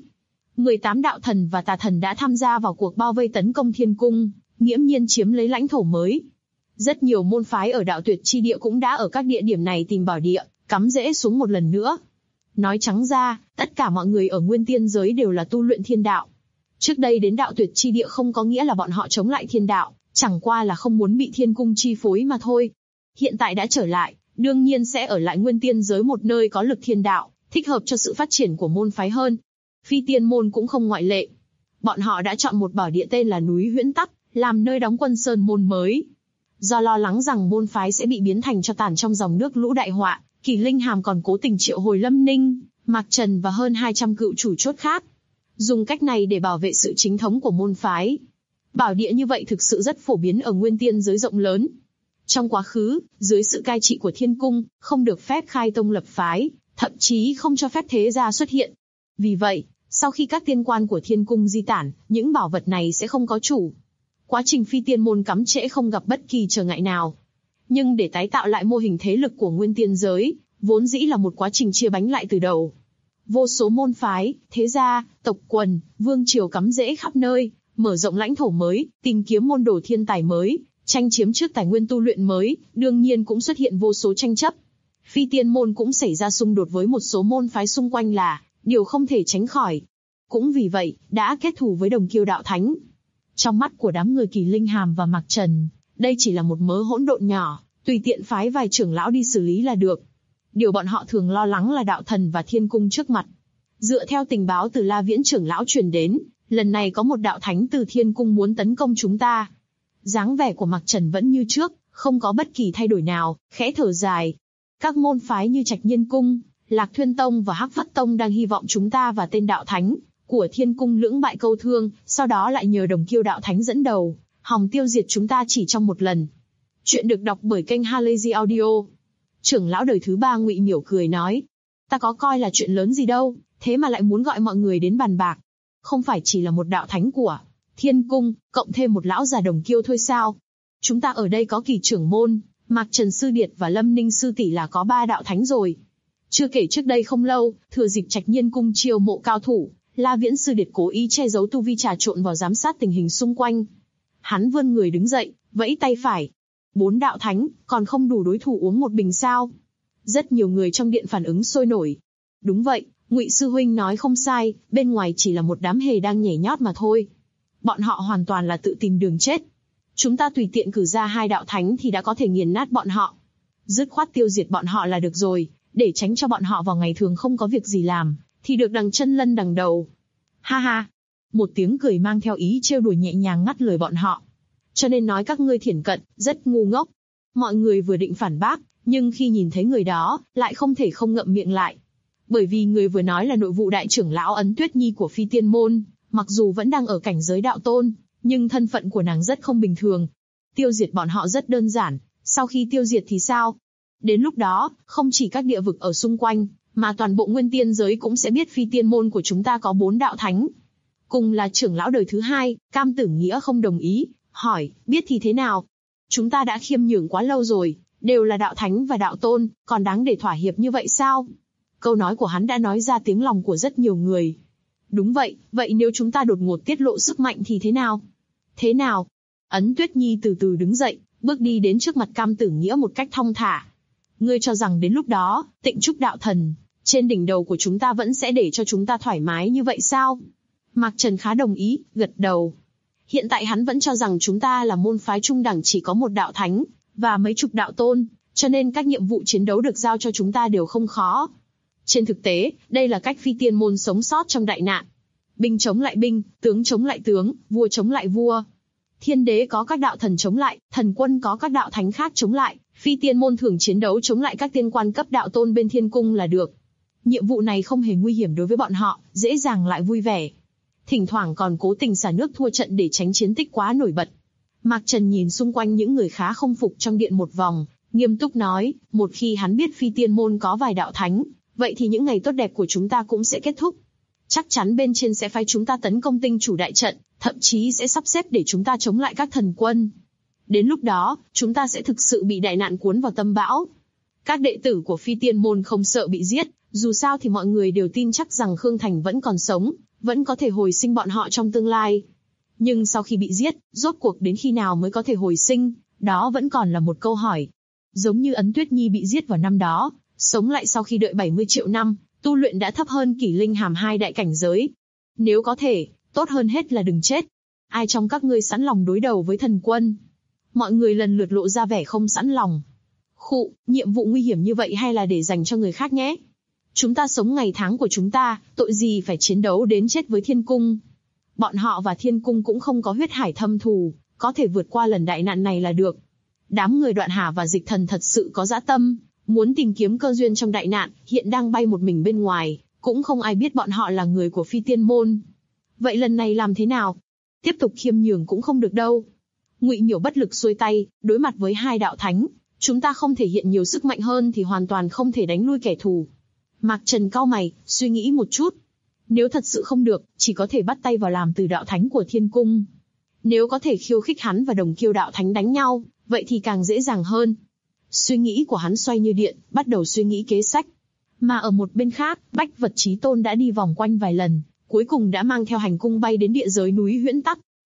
Speaker 2: 18 đạo thần và tà thần đã tham gia vào cuộc bao vây tấn công Thiên Cung, nghiễm nhiên chiếm lấy lãnh thổ mới. Rất nhiều môn phái ở đạo tuyệt chi địa cũng đã ở các địa điểm này tìm bảo địa, cắm rễ xuống một lần nữa. Nói trắng ra, tất cả mọi người ở Nguyên Tiên giới đều là tu luyện thiên đạo. Trước đây đến đạo tuyệt chi địa không có nghĩa là bọn họ chống lại thiên đạo, chẳng qua là không muốn bị Thiên Cung chi phối mà thôi. Hiện tại đã trở lại, đương nhiên sẽ ở lại Nguyên Tiên giới một nơi có lực thiên đạo, thích hợp cho sự phát triển của môn phái hơn. Phi Tiên môn cũng không ngoại lệ. Bọn họ đã chọn một bảo địa tên là núi Huyễn Tắc, làm nơi đóng quân sơn môn mới. Do lo lắng rằng môn phái sẽ bị biến thành tro tàn trong dòng nước lũ đại họa, Kỳ Linh Hàm còn cố tình triệu hồi Lâm Ninh, Mạc Trần và hơn 200 cựu chủ chốt khác. Dùng cách này để bảo vệ sự chính thống của môn phái. Bảo địa như vậy thực sự rất phổ biến ở Nguyên Tiên giới rộng lớn. Trong quá khứ, dưới sự cai trị của Thiên Cung, không được phép khai tông lập phái, thậm chí không cho phép thế gia xuất hiện. Vì vậy, sau khi các tiên quan của Thiên Cung di tản, những bảo vật này sẽ không có chủ. Quá trình Phi Tiên môn cắm trễ không gặp bất kỳ trở ngại nào. Nhưng để tái tạo lại mô hình thế lực của Nguyên Tiên giới, vốn dĩ là một quá trình chia bánh lại từ đầu. Vô số môn phái, thế gia, tộc quần, vương triều cắm rễ khắp nơi, mở rộng lãnh thổ mới, tìm kiếm môn đồ thiên tài mới, tranh chiếm trước tài nguyên tu luyện mới, đương nhiên cũng xuất hiện vô số tranh chấp. Phi tiên môn cũng xảy ra xung đột với một số môn phái xung quanh là điều không thể tránh khỏi. Cũng vì vậy, đã kết thù với Đồng Kiêu đạo thánh. Trong mắt của đám người Kỳ Linh Hàm và Mạc Trần, đây chỉ là một mớ hỗn độn nhỏ, tùy tiện phái vài trưởng lão đi xử lý là được. Điều bọn họ thường lo lắng là đạo thần và thiên cung trước mặt. Dựa theo tình báo từ La Viễn trưởng lão truyền đến, lần này có một đạo thánh từ thiên cung muốn tấn công chúng ta. Dáng vẻ của Mạc Trần vẫn như trước, không có bất kỳ thay đổi nào, khẽ thở dài. Các môn phái như Trạch Nhiên Cung, Lạc Thuyên Tông và Hắc Phất Tông đang hy vọng chúng ta và tên đạo thánh của thiên cung lưỡng bại câu thương, sau đó lại nhờ Đồng Kiêu đạo thánh dẫn đầu, hòng tiêu diệt chúng ta chỉ trong một lần. Chuyện được đọc bởi kênh Halazy Audio. Trưởng lão đời thứ 3 Ngụy Miểu cười nói, ta có coi là chuyện lớn gì đâu, thế mà lại muốn gọi mọi người đến bàn bạc. Không phải chỉ là một đạo thánh của thiên cung, cộng thêm một lão già Đồng Kiêu thôi sao? Chúng ta ở đây có Kỳ trưởng môn, Mạc Trần sư điệt và Lâm Ninh sư tỷ là có 3 đạo thánh rồi. Chưa kể trước đây không lâu, thừa dịp Trạch Nhiên Cung chiêu mộ cao thủ, La Viễn sư điệt cố ý che giấu tu vi trà trộn vào giám sát tình hình xung quanh. Hắn vươn người đứng dậy, vẫy tay phải. 4 đạo thánh, còn không đủ đối thủ uống một bình sao? Rất nhiều người trong điện phản ứng sôi nổi. Đúng vậy, Ngụy sư huynh nói không sai, bên ngoài chỉ là một đám hề đang nhảy nhót mà thôi. Bọn họ hoàn toàn là tự tìm đường chết. Chúng ta tùy tiện cử ra 2 đạo thánh thì đã có thể nghiền nát bọn họ. Dứt khoát tiêu diệt bọn họ là được rồi, để tránh cho bọn họ vào ngày thường không có việc gì làm, thì được đằng chân lân đằng đầu. Ha ha! Một tiếng cười mang theo ý trêu đùa nhẹ nhàng ngắt lời bọn họ. Cho nên nói các ngươi thiển cận, rất ngu ngốc. Mọi người vừa định phản bác, nhưng khi nhìn thấy người đó, lại không thể không ngậm miệng lại. Bởi vì người vừa nói là nội vụ đại trưởng lão Ấn Tuyết Nhi của Phi Tiên Môn, mặc dù vẫn đang ở cảnh giới đạo tôn, nhưng thân phận của nàng rất không bình thường. Tiêu diệt bọn họ rất đơn giản, sau khi tiêu diệt thì sao? Đến lúc đó, không chỉ các địa vực ở xung quanh, mà toàn bộ nguyên tiên giới cũng sẽ biết Phi Tiên Môn của chúng ta có 4 đạo thánh. Cùng là trưởng lão đời thứ 2, Cam Tử Nghĩa không đồng ý, hỏi, biết thì thế nào? Chúng ta đã khiêm nhường quá lâu rồi, đều là đạo thánh và đạo tôn, còn đáng để thỏa hiệp như vậy sao? Câu nói của hắn đã nói ra tiếng lòng của rất nhiều người. Đúng vậy, vậy nếu chúng ta đột ngột tiết lộ sức mạnh thì thế nào? Thế nào? Ấn Tuyết Nhi từ từ đứng dậy, bước đi đến trước mặt Cam Tử Nghĩa một cách thong thả. Ngươi cho rằng đến lúc đó, Tịnh Trúc đạo thần, trên đỉnh đầu của chúng ta vẫn sẽ để cho chúng ta thoải mái như vậy sao? Mạc Trần khá đồng ý, gật đầu. Hiện tại hắn vẫn cho rằng chúng ta là môn phái trung đẳng chỉ có một đạo thánh, và mấy chục đạo tôn, cho nên các nhiệm vụ chiến đấu được giao cho chúng ta đều không khó. Trên thực tế, đây là cách Phi Tiên Môn sống sót trong đại nạn. Binh chống lại binh, tướng chống lại tướng, vua chống lại vua. Thiên đế có các đạo thần chống lại, thần quân có các đạo thánh khác chống lại, Phi Tiên Môn thường chiến đấu chống lại các tiên quan cấp đạo tôn bên thiên cung là được. Nhiệm vụ này không hề nguy hiểm đối với bọn họ, dễ dàng lại vui vẻ. Thỉnh thoảng còn cố tình xả nước thua trận để tránh chiến tích quá nổi bật. Mạc Trần nhìn xung quanh những người khá không phục trong điện một vòng, nghiêm túc nói, một khi hắn biết Phi Tiên Môn có vài đạo thánh, vậy thì những ngày tốt đẹp của chúng ta cũng sẽ kết thúc. Chắc chắn bên trên sẽ phái chúng ta tấn công tinh chủ đại trận, thậm chí sẽ sắp xếp để chúng ta chống lại các thần quân. Đến lúc đó, chúng ta sẽ thực sự bị đại nạn cuốn vào tâm bão. Các đệ tử của Phi Tiên Môn không sợ bị giết, dù sao thì mọi người đều tin chắc rằng Khương Thành vẫn còn sống, vẫn có thể hồi sinh bọn họ trong tương lai. Nhưng sau khi bị giết, rốt cuộc đến khi nào mới có thể hồi sinh, đó vẫn còn là một câu hỏi. Giống như Ấn Tuyết Nhi bị giết vào năm đó, sống lại sau khi đợi 70 triệu năm, tu luyện đã thấp hơn Kỷ Linh Hàm 2 đại cảnh giới. Nếu có thể, tốt hơn hết là đừng chết. Ai trong các ngươi sẵn lòng đối đầu với thần quân? Mọi người lần lượt lộ ra vẻ không sẵn lòng. Khụ, nhiệm vụ nguy hiểm như vậy hay là để dành cho người khác nhé? Chúng ta sống ngày tháng của chúng ta, tội gì phải chiến đấu đến chết với thiên cung? Bọn họ và thiên cung cũng không có huyết hải thâm thù, có thể vượt qua lần đại nạn này là được. Đám người Đoạn Hà và Dịch Thần thật sự có dã tâm, muốn tìm kiếm cơ duyên trong đại nạn, hiện đang bay một mình bên ngoài, cũng không ai biết bọn họ là người của Phi Tiên Môn. Vậy lần này làm thế nào? Tiếp tục khiêm nhường cũng không được đâu. Ngụy Miểu bất lực xuôi tay, đối mặt với 2 đạo thánh, chúng ta không thể hiện nhiều sức mạnh hơn thì hoàn toàn không thể đánh lui kẻ thù. Mạc Trần cau mày, suy nghĩ một chút. Nếu thật sự không được, chỉ có thể bắt tay vào làm từ đạo thánh của thiên cung. Nếu có thể khiêu khích hắn và Đồng Kiêu đạo thánh đánh nhau, vậy thì càng dễ dàng hơn. Suy nghĩ của hắn xoay như điện, bắt đầu suy nghĩ kế sách. Mà ở một bên khác, Bách Vật Chí Tôn đã đi vòng quanh vài lần, cuối cùng đã mang theo hành cung bay đến địa giới núi Huyễn Tắc.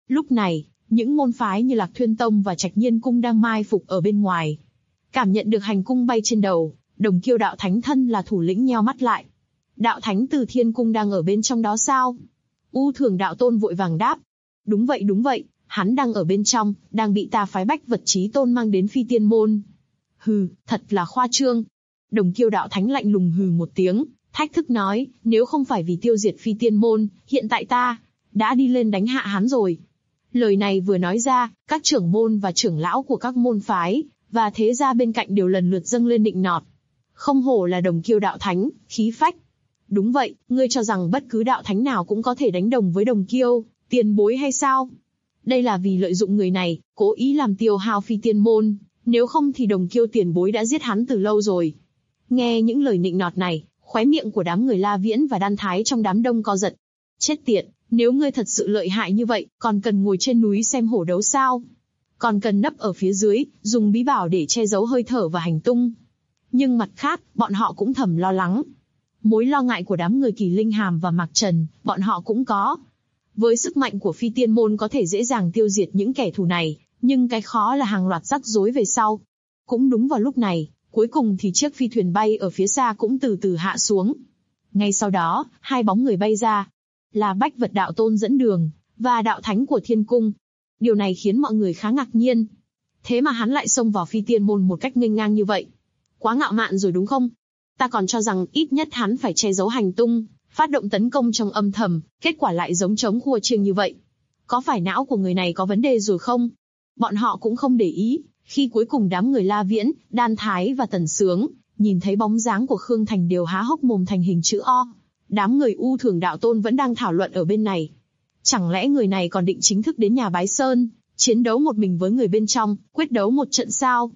Speaker 2: Lúc này, những môn phái như Lạc Thuyên Tông và Trạch Nhiên Cung đang mai phục ở bên ngoài. Cảm nhận được hành cung bay trên đầu, Đồng Kiêu đạo thánh thân là thủ lĩnh nheo mắt lại. Đạo thánh từ Thiên Cung đang ở bên trong đó sao? U Thường đạo tôn vội vàng đáp. Đúng vậy, hắn đang ở bên trong, đang bị ta phái Bách Vật Chí Tôn mang đến Phi Tiên Môn. Hừ, thật là khoa trương. Đồng Kiêu đạo thánh lạnh lùng hừ một tiếng, thách thức nói, nếu không phải vì tiêu diệt Phi Tiên Môn, hiện tại ta đã đi lên đánh hạ hắn rồi. Lời này vừa nói ra, các trưởng môn và trưởng lão của các môn phái và thế gia bên cạnh đều lần lượt dâng lên nịnh nọt. Không hổ là Đồng Kiêu đạo thánh, khí phách. Đúng vậy, ngươi cho rằng bất cứ đạo thánh nào cũng có thể đánh đồng với Đồng Kiêu, tiền bối hay sao? Đây là vì lợi dụng người này, cố ý làm tiêu hao Phi Tiên Môn, nếu không thì Đồng Kiêu tiền bối đã giết hắn từ lâu rồi. Nghe những lời nịnh nọt này, khóe miệng của đám người La Viễn và Đan Thái trong đám đông co giật. Chết tiệt, nếu ngươi thật sự lợi hại như vậy, còn cần ngồi trên núi xem hổ đấu sao? Còn cần nấp ở phía dưới, dùng bí bảo để che giấu hơi thở và hành tung. Nhưng mặt khác, bọn họ cũng thầm lo lắng. Mối lo ngại của đám người Kỳ Linh Hàm và Mạc Trần, bọn họ cũng có. Với sức mạnh của Phi Tiên Môn có thể dễ dàng tiêu diệt những kẻ thù này, nhưng cái khó là hàng loạt rắc rối về sau. Cũng đúng vào lúc này, cuối cùng thì chiếc phi thuyền bay ở phía xa cũng từ từ hạ xuống. Ngay sau đó, hai bóng người bay ra. Là Bách Vật đạo tôn dẫn đường, và đạo thánh của Thiên Cung. Điều này khiến mọi người khá ngạc nhiên. Thế mà hắn lại xông vào Phi Tiên Môn một cách nghênh ngang như vậy. Quá ngạo mạn rồi đúng không? Ta còn cho rằng ít nhất hắn phải che giấu hành tung, phát động tấn công trong âm thầm, kết quả lại giống trống khua chiêng như vậy. Có phải não của người này có vấn đề rồi không? Bọn họ cũng không để ý, khi cuối cùng đám người La Viễn, Đan Thái và Tần Sướng, nhìn thấy bóng dáng của Khương Thành đều há hốc mồm thành hình chữ O. Đám người U Thường đạo tôn vẫn đang thảo luận ở bên này. Chẳng lẽ người này còn định chính thức đến nhà Bái Sơn, chiến đấu một mình với người bên trong, quyết đấu một trận sao?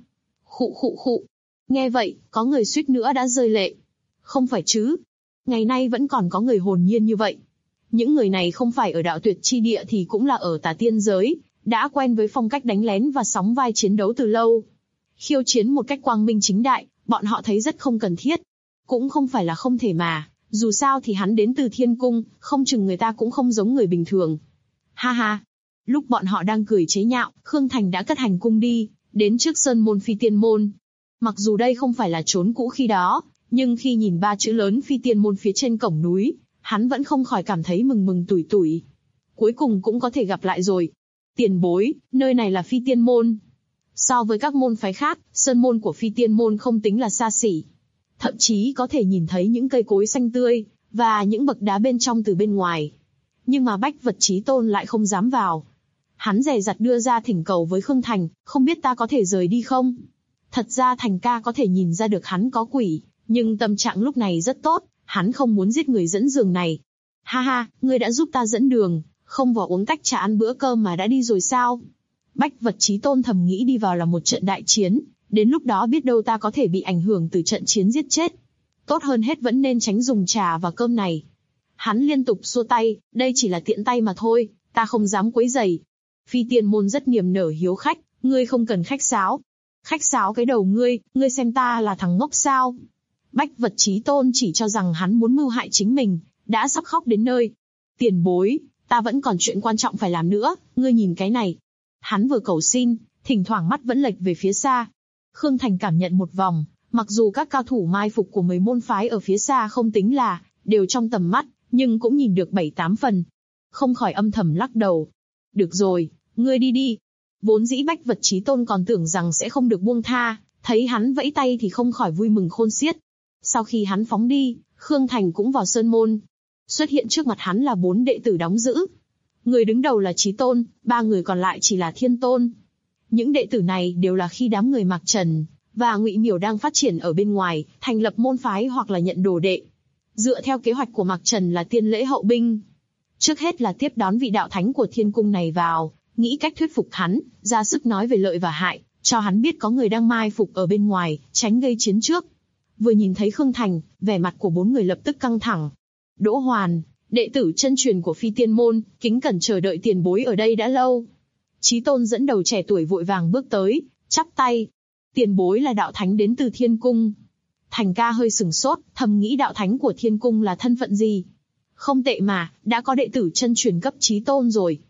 Speaker 2: Khụ. Nghe vậy, có người suýt nữa đã rơi lệ. Không phải chứ. Ngày nay vẫn còn có người hồn nhiên như vậy. Những người này không phải ở đạo tuyệt chi địa thì cũng là ở tà tiên giới, đã quen với phong cách đánh lén và sóng vai chiến đấu từ lâu. Khiêu chiến một cách quang minh chính đại, bọn họ thấy rất không cần thiết. Cũng không phải là không thể mà, dù sao thì hắn đến từ Thiên Cung, không chừng người ta cũng không giống người bình thường. Ha ha. Lúc bọn họ đang cười chế nhạo, Khương Thành đã cất hành cung đi, đến trước sơn môn Phi Tiên Môn. Mặc dù đây không phải là chốn cũ khi đó, nhưng khi nhìn ba chữ lớn Phi Tiên Môn phía trên cổng núi, hắn vẫn không khỏi cảm thấy mừng tủi tủi. Cuối cùng cũng có thể gặp lại rồi. Tiền bối, nơi này là Phi Tiên Môn. So với các môn phái khác, sơn môn của Phi Tiên Môn không tính là xa xỉ. Thậm chí có thể nhìn thấy những cây cối xanh tươi, và những bậc đá bên trong từ bên ngoài. Nhưng mà Bách Vật Chí Tôn lại không dám vào. Hắn dè dặt đưa ra thỉnh cầu với Khương Thành, không biết ta có thể rời đi không? Thật ra Thành ca có thể nhìn ra được hắn có quỷ, nhưng tâm trạng lúc này rất tốt, hắn không muốn giết người dẫn đường này. Ha ha, ngươi đã giúp ta dẫn đường, không vào uống tách trà ăn bữa cơm mà đã đi rồi sao? Bách Vật Chí Tôn thầm nghĩ đi vào là một trận đại chiến, đến lúc đó biết đâu ta có thể bị ảnh hưởng từ trận chiến giết chết. Tốt hơn hết vẫn nên tránh dùng trà và cơm này. Hắn liên tục xua tay, đây chỉ là tiện tay mà thôi, ta không dám quấy rầy. Phi Tiên Môn rất niềm nở hiếu khách, ngươi không cần khách sáo. Khách sáo cái đầu ngươi xem ta là thằng ngốc sao? Bách Vật Chí Tôn chỉ cho rằng hắn muốn mưu hại chính mình, đã sắp khóc đến nơi. Tiền bối, ta vẫn còn chuyện quan trọng phải làm nữa, ngươi nhìn cái này. Hắn vừa cầu xin, thỉnh thoảng mắt vẫn lệch về phía xa. Khương Thành cảm nhận một vòng, mặc dù các cao thủ mai phục của 10 môn phái ở phía xa không tính là đều trong tầm mắt, nhưng cũng nhìn được 7-8 phần. Không khỏi âm thầm lắc đầu. Được rồi, ngươi đi đi. Vốn dĩ Bách Vật Chí Tôn còn tưởng rằng sẽ không được buông tha, thấy hắn vẫy tay thì không khỏi vui mừng khôn xiết. Sau khi hắn phóng đi, Khương Thành cũng vào sơn môn. Xuất hiện trước mặt hắn là 4 đệ tử đóng giữ. Người đứng đầu là Chí Tôn, 3 người còn lại chỉ là Thiên Tôn. Những đệ tử này đều là khi đám người Mạc Trần và Ngụy Miểu đang phát triển ở bên ngoài, thành lập môn phái hoặc là nhận đồ đệ. Dựa theo kế hoạch của Mạc Trần là tiên lễ hậu binh. Trước hết là tiếp đón vị đạo thánh của Thiên Cung này vào, nghĩ cách thuyết phục hắn, ra sức nói về lợi và hại, cho hắn biết có người đang mai phục ở bên ngoài, tránh gây chiến trước. Vừa nhìn thấy Khương Thành, vẻ mặt của 4 người lập tức căng thẳng. Đỗ Hoàn, đệ tử chân truyền của Phi Tiên Môn, kính cẩn chờ đợi tiền bối ở đây đã lâu. Chí Tôn dẫn đầu trẻ tuổi vội vàng bước tới, chắp tay. Tiền bối là đạo thánh đến từ Thiên Cung. Thành ca hơi sừng sốt, thầm nghĩ đạo thánh của Thiên Cung là thân phận gì. Không tệ mà, đã có đệ tử chân truyền cấp Chí Tôn rồi.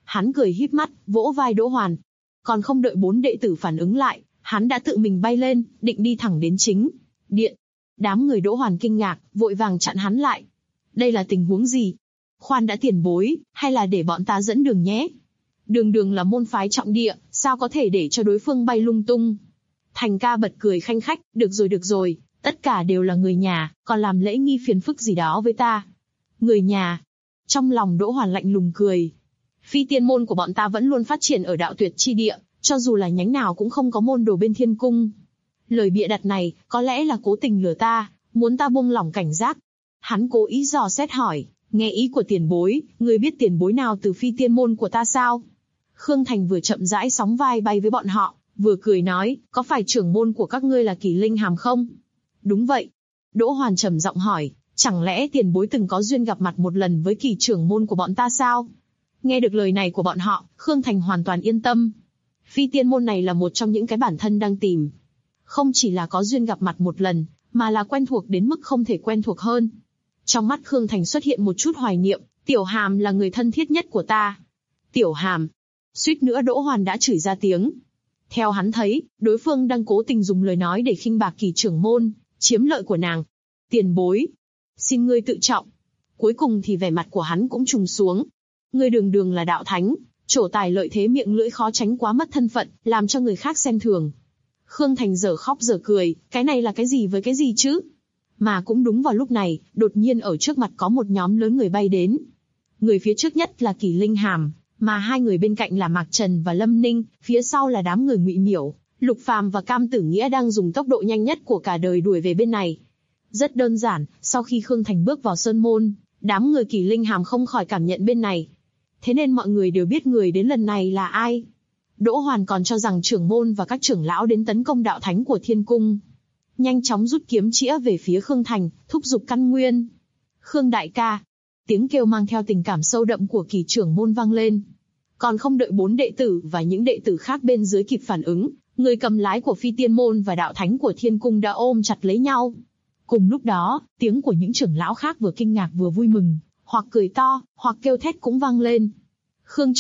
Speaker 2: Hắn cười híp mắt, vỗ vai Đỗ Hoàn. Còn không đợi 4 đệ tử phản ứng lại, hắn đã tự mình bay lên, định đi thẳng đến chính điện. Đám người Đỗ Hoàn kinh ngạc, vội vàng chặn hắn lại. Đây là tình huống gì? Khoan đã, tiền bối, hay là để bọn ta dẫn đường nhé? Đường đường là môn phái trọng địa, sao có thể để cho đối phương bay lung tung? Thành ca bật cười khanh khách, được rồi, tất cả đều là người nhà, còn làm lễ nghi phiền phức gì đó với ta. Người nhà. Trong lòng Đỗ Hoàn lạnh lùng cười. Phi tiên môn của bọn ta vẫn luôn phát triển ở đạo tuyệt chi địa, cho dù là nhánh nào cũng không có môn đồ bên thiên cung. Lời bịa đặt này, có lẽ là cố tình lừa ta, muốn ta buông lỏng cảnh giác. Hắn cố ý dò xét hỏi, nghe ý của tiền bối, người biết tiền bối nào từ phi tiên môn của ta sao? Khương Thành vừa chậm rãi sóng vai bay với bọn họ, vừa cười nói, có phải trưởng môn của các ngươi là Kỳ Linh Hàm không? Đúng vậy. Đỗ Hoàn trầm giọng hỏi, chẳng lẽ tiền bối từng có duyên gặp mặt một lần với Kỳ trưởng môn của bọn ta sao? Nghe được lời này của bọn họ, Khương Thành hoàn toàn yên tâm. Phi tiên môn này là một trong những cái bản thân đang tìm. Không chỉ là có duyên gặp mặt một lần, mà là quen thuộc đến mức không thể quen thuộc hơn. Trong mắt Khương Thành xuất hiện một chút hoài niệm, Tiểu Hàm là người thân thiết nhất của ta. Tiểu Hàm. Suýt nữa Đỗ Hoàn đã chửi ra tiếng. Theo hắn thấy, đối phương đang cố tình dùng lời nói để khinh bạc Kỳ trưởng môn, chiếm lợi của nàng. Tiền bối. Xin ngươi tự trọng. Cuối cùng thì vẻ mặt của hắn cũng trùng xuống. Ngươi đường đường là đạo thánh, trổ tài lợi thế, miệng lưỡi khó tránh quá mất thân phận, làm cho người khác xem thường. Khương Thành dở khóc dở cười, cái này là cái gì với cái gì chứ? Mà cũng đúng vào lúc này, đột nhiên ở trước mặt có một nhóm lớn người bay đến. Người phía trước nhất là Kỳ Linh Hàm, mà hai người bên cạnh là Mạc Trần và Lâm Ninh, phía sau là đám người Ngụy Miểu, Lục Phàm và Cam Tử Nghĩa đang dùng tốc độ nhanh nhất của cả đời đuổi về bên này. Rất đơn giản, sau khi Khương Thành bước vào sơn môn, đám người Kỳ Linh Hàm không khỏi cảm nhận bên này. Thế nên mọi người đều biết người đến lần này là ai. Đỗ Hoàn còn cho rằng trưởng môn và các trưởng lão đến tấn công đạo thánh của thiên cung. Nhanh chóng rút kiếm chĩa về phía Khương Thành, thúc giục căn nguyên. Khương đại ca. Tiếng kêu mang theo tình cảm sâu đậm của Kỳ trưởng môn vang lên. Còn không đợi 4 đệ tử và những đệ tử khác bên dưới kịp phản ứng, người cầm lái của phi tiên môn và đạo thánh của thiên cung đã ôm chặt lấy nhau. Cùng lúc đó, tiếng của những trưởng lão khác vừa kinh ngạc vừa vui mừng, hoặc cười to, hoặc kêu thét cũng vang lên. Khương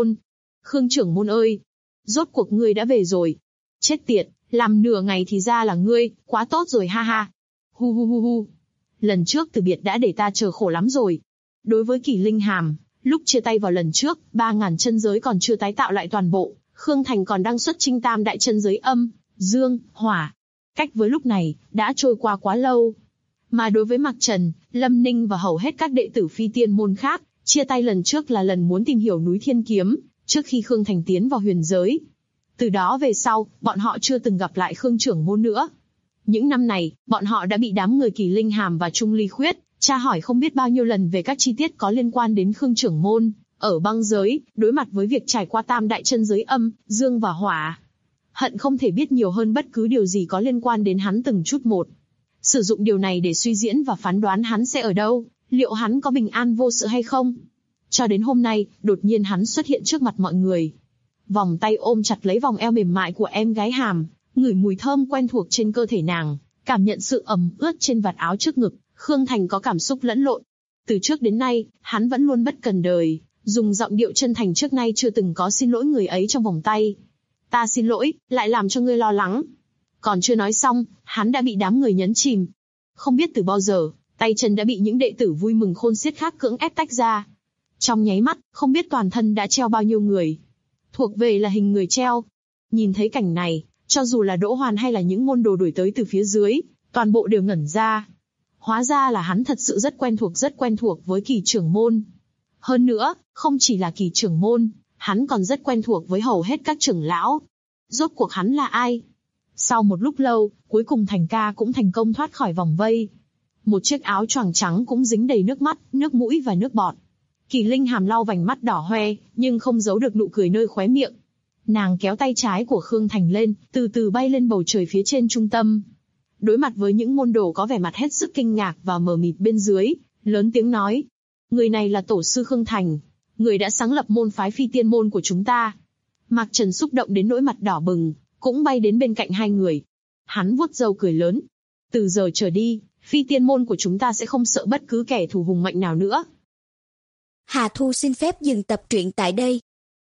Speaker 2: trưởng môn ơi! Rốt cuộc ngươi đã về rồi. Chết tiệt, làm nửa ngày thì ra là ngươi, quá tốt rồi ha ha. Hu hu hu hu. Lần trước từ biệt đã để ta chờ khổ lắm rồi. Đối với Kỳ Linh Hàm, lúc chia tay vào lần trước, 3.000 chân giới còn chưa tái tạo lại toàn bộ, Khương Thành còn đang xuất chinh tam đại chân giới âm, dương, hỏa. Cách với lúc này, đã trôi qua quá lâu. Mà đối với Mạc Trần, Lâm Ninh và hầu hết các đệ tử phi tiên môn khác, chia tay lần trước là lần muốn tìm hiểu núi Thiên Kiếm, trước khi Khương Thành tiến vào huyền giới. Từ đó về sau, bọn họ chưa từng gặp lại Khương trưởng môn nữa. Những năm này, bọn họ đã bị đám người Kỳ Linh Hàm và Trung Ly Khuyết tra hỏi không biết bao nhiêu lần về các chi tiết có liên quan đến Khương trưởng môn, ở băng giới, đối mặt với việc trải qua tam đại chân giới âm, dương và hỏa. Hận không thể biết nhiều hơn bất cứ điều gì có liên quan đến hắn từng chút một. Sử dụng điều này để suy diễn và phán đoán hắn sẽ ở đâu, liệu hắn có bình an vô sự hay không. Cho đến hôm nay, đột nhiên hắn xuất hiện trước mặt mọi người. Vòng tay ôm chặt lấy vòng eo mềm mại của em gái Hàm, ngửi mùi thơm quen thuộc trên cơ thể nàng, cảm nhận sự ẩm ướt trên vạt áo trước ngực, Khương Thành có cảm xúc lẫn lộn. Từ trước đến nay, hắn vẫn luôn bất cần đời, dùng giọng điệu chân thành trước nay chưa từng có xin lỗi người ấy trong vòng tay. Ta xin lỗi, lại làm cho ngươi lo lắng. Còn chưa nói xong, hắn đã bị đám người nhấn chìm. Không biết từ bao giờ, tay chân đã bị những đệ tử vui mừng khôn xiết khác cưỡng ép tách ra. Trong nháy mắt, không biết toàn thân đã treo bao nhiêu người. Thuộc về là hình người treo. Nhìn thấy cảnh này, cho dù là Đỗ Hoàn hay là những môn đồ đuổi tới từ phía dưới, toàn bộ đều ngẩn ra. Hóa ra là hắn thật sự rất quen thuộc với Kỳ trưởng môn. Hơn nữa, không chỉ là Kỳ trưởng môn, hắn còn rất quen thuộc với hầu hết các trưởng lão. Rốt cuộc hắn là ai? Sau một lúc lâu, cuối cùng Thành ca cũng thành công thoát khỏi vòng vây. Một chiếc áo choàng trắng cũng dính đầy nước mắt, nước mũi và nước bọt. Kỳ Linh Hàm lau vành mắt đỏ hoe, nhưng không giấu được nụ cười nơi khóe miệng. Nàng kéo tay trái của Khương Thành lên, từ từ bay lên bầu trời phía trên trung tâm. Đối mặt với những môn đồ có vẻ mặt hết sức kinh ngạc và mờ mịt bên dưới, lớn tiếng nói. Người này là tổ sư Khương Thành, người đã sáng lập môn phái phi tiên môn của chúng ta. Mạc Trần xúc động đến nỗi mặt đỏ bừng, cũng bay đến bên cạnh hai người. Hắn vuốt râu cười lớn. Từ giờ trở đi, phi tiên môn của chúng ta sẽ không sợ bất cứ kẻ thù hùng mạnh nào nữa.
Speaker 3: Hà Thu xin phép dừng tập truyện tại đây.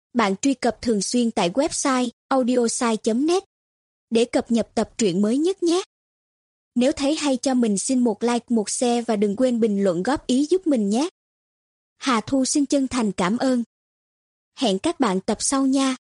Speaker 3: Bạn truy cập thường xuyên tại website audiosai.net để cập nhật tập truyện mới nhất nhé. Nếu thấy hay cho mình xin một like, một share và đừng quên bình luận góp ý giúp mình nhé. Hà Thu xin chân thành cảm ơn. Hẹn các bạn tập sau nha.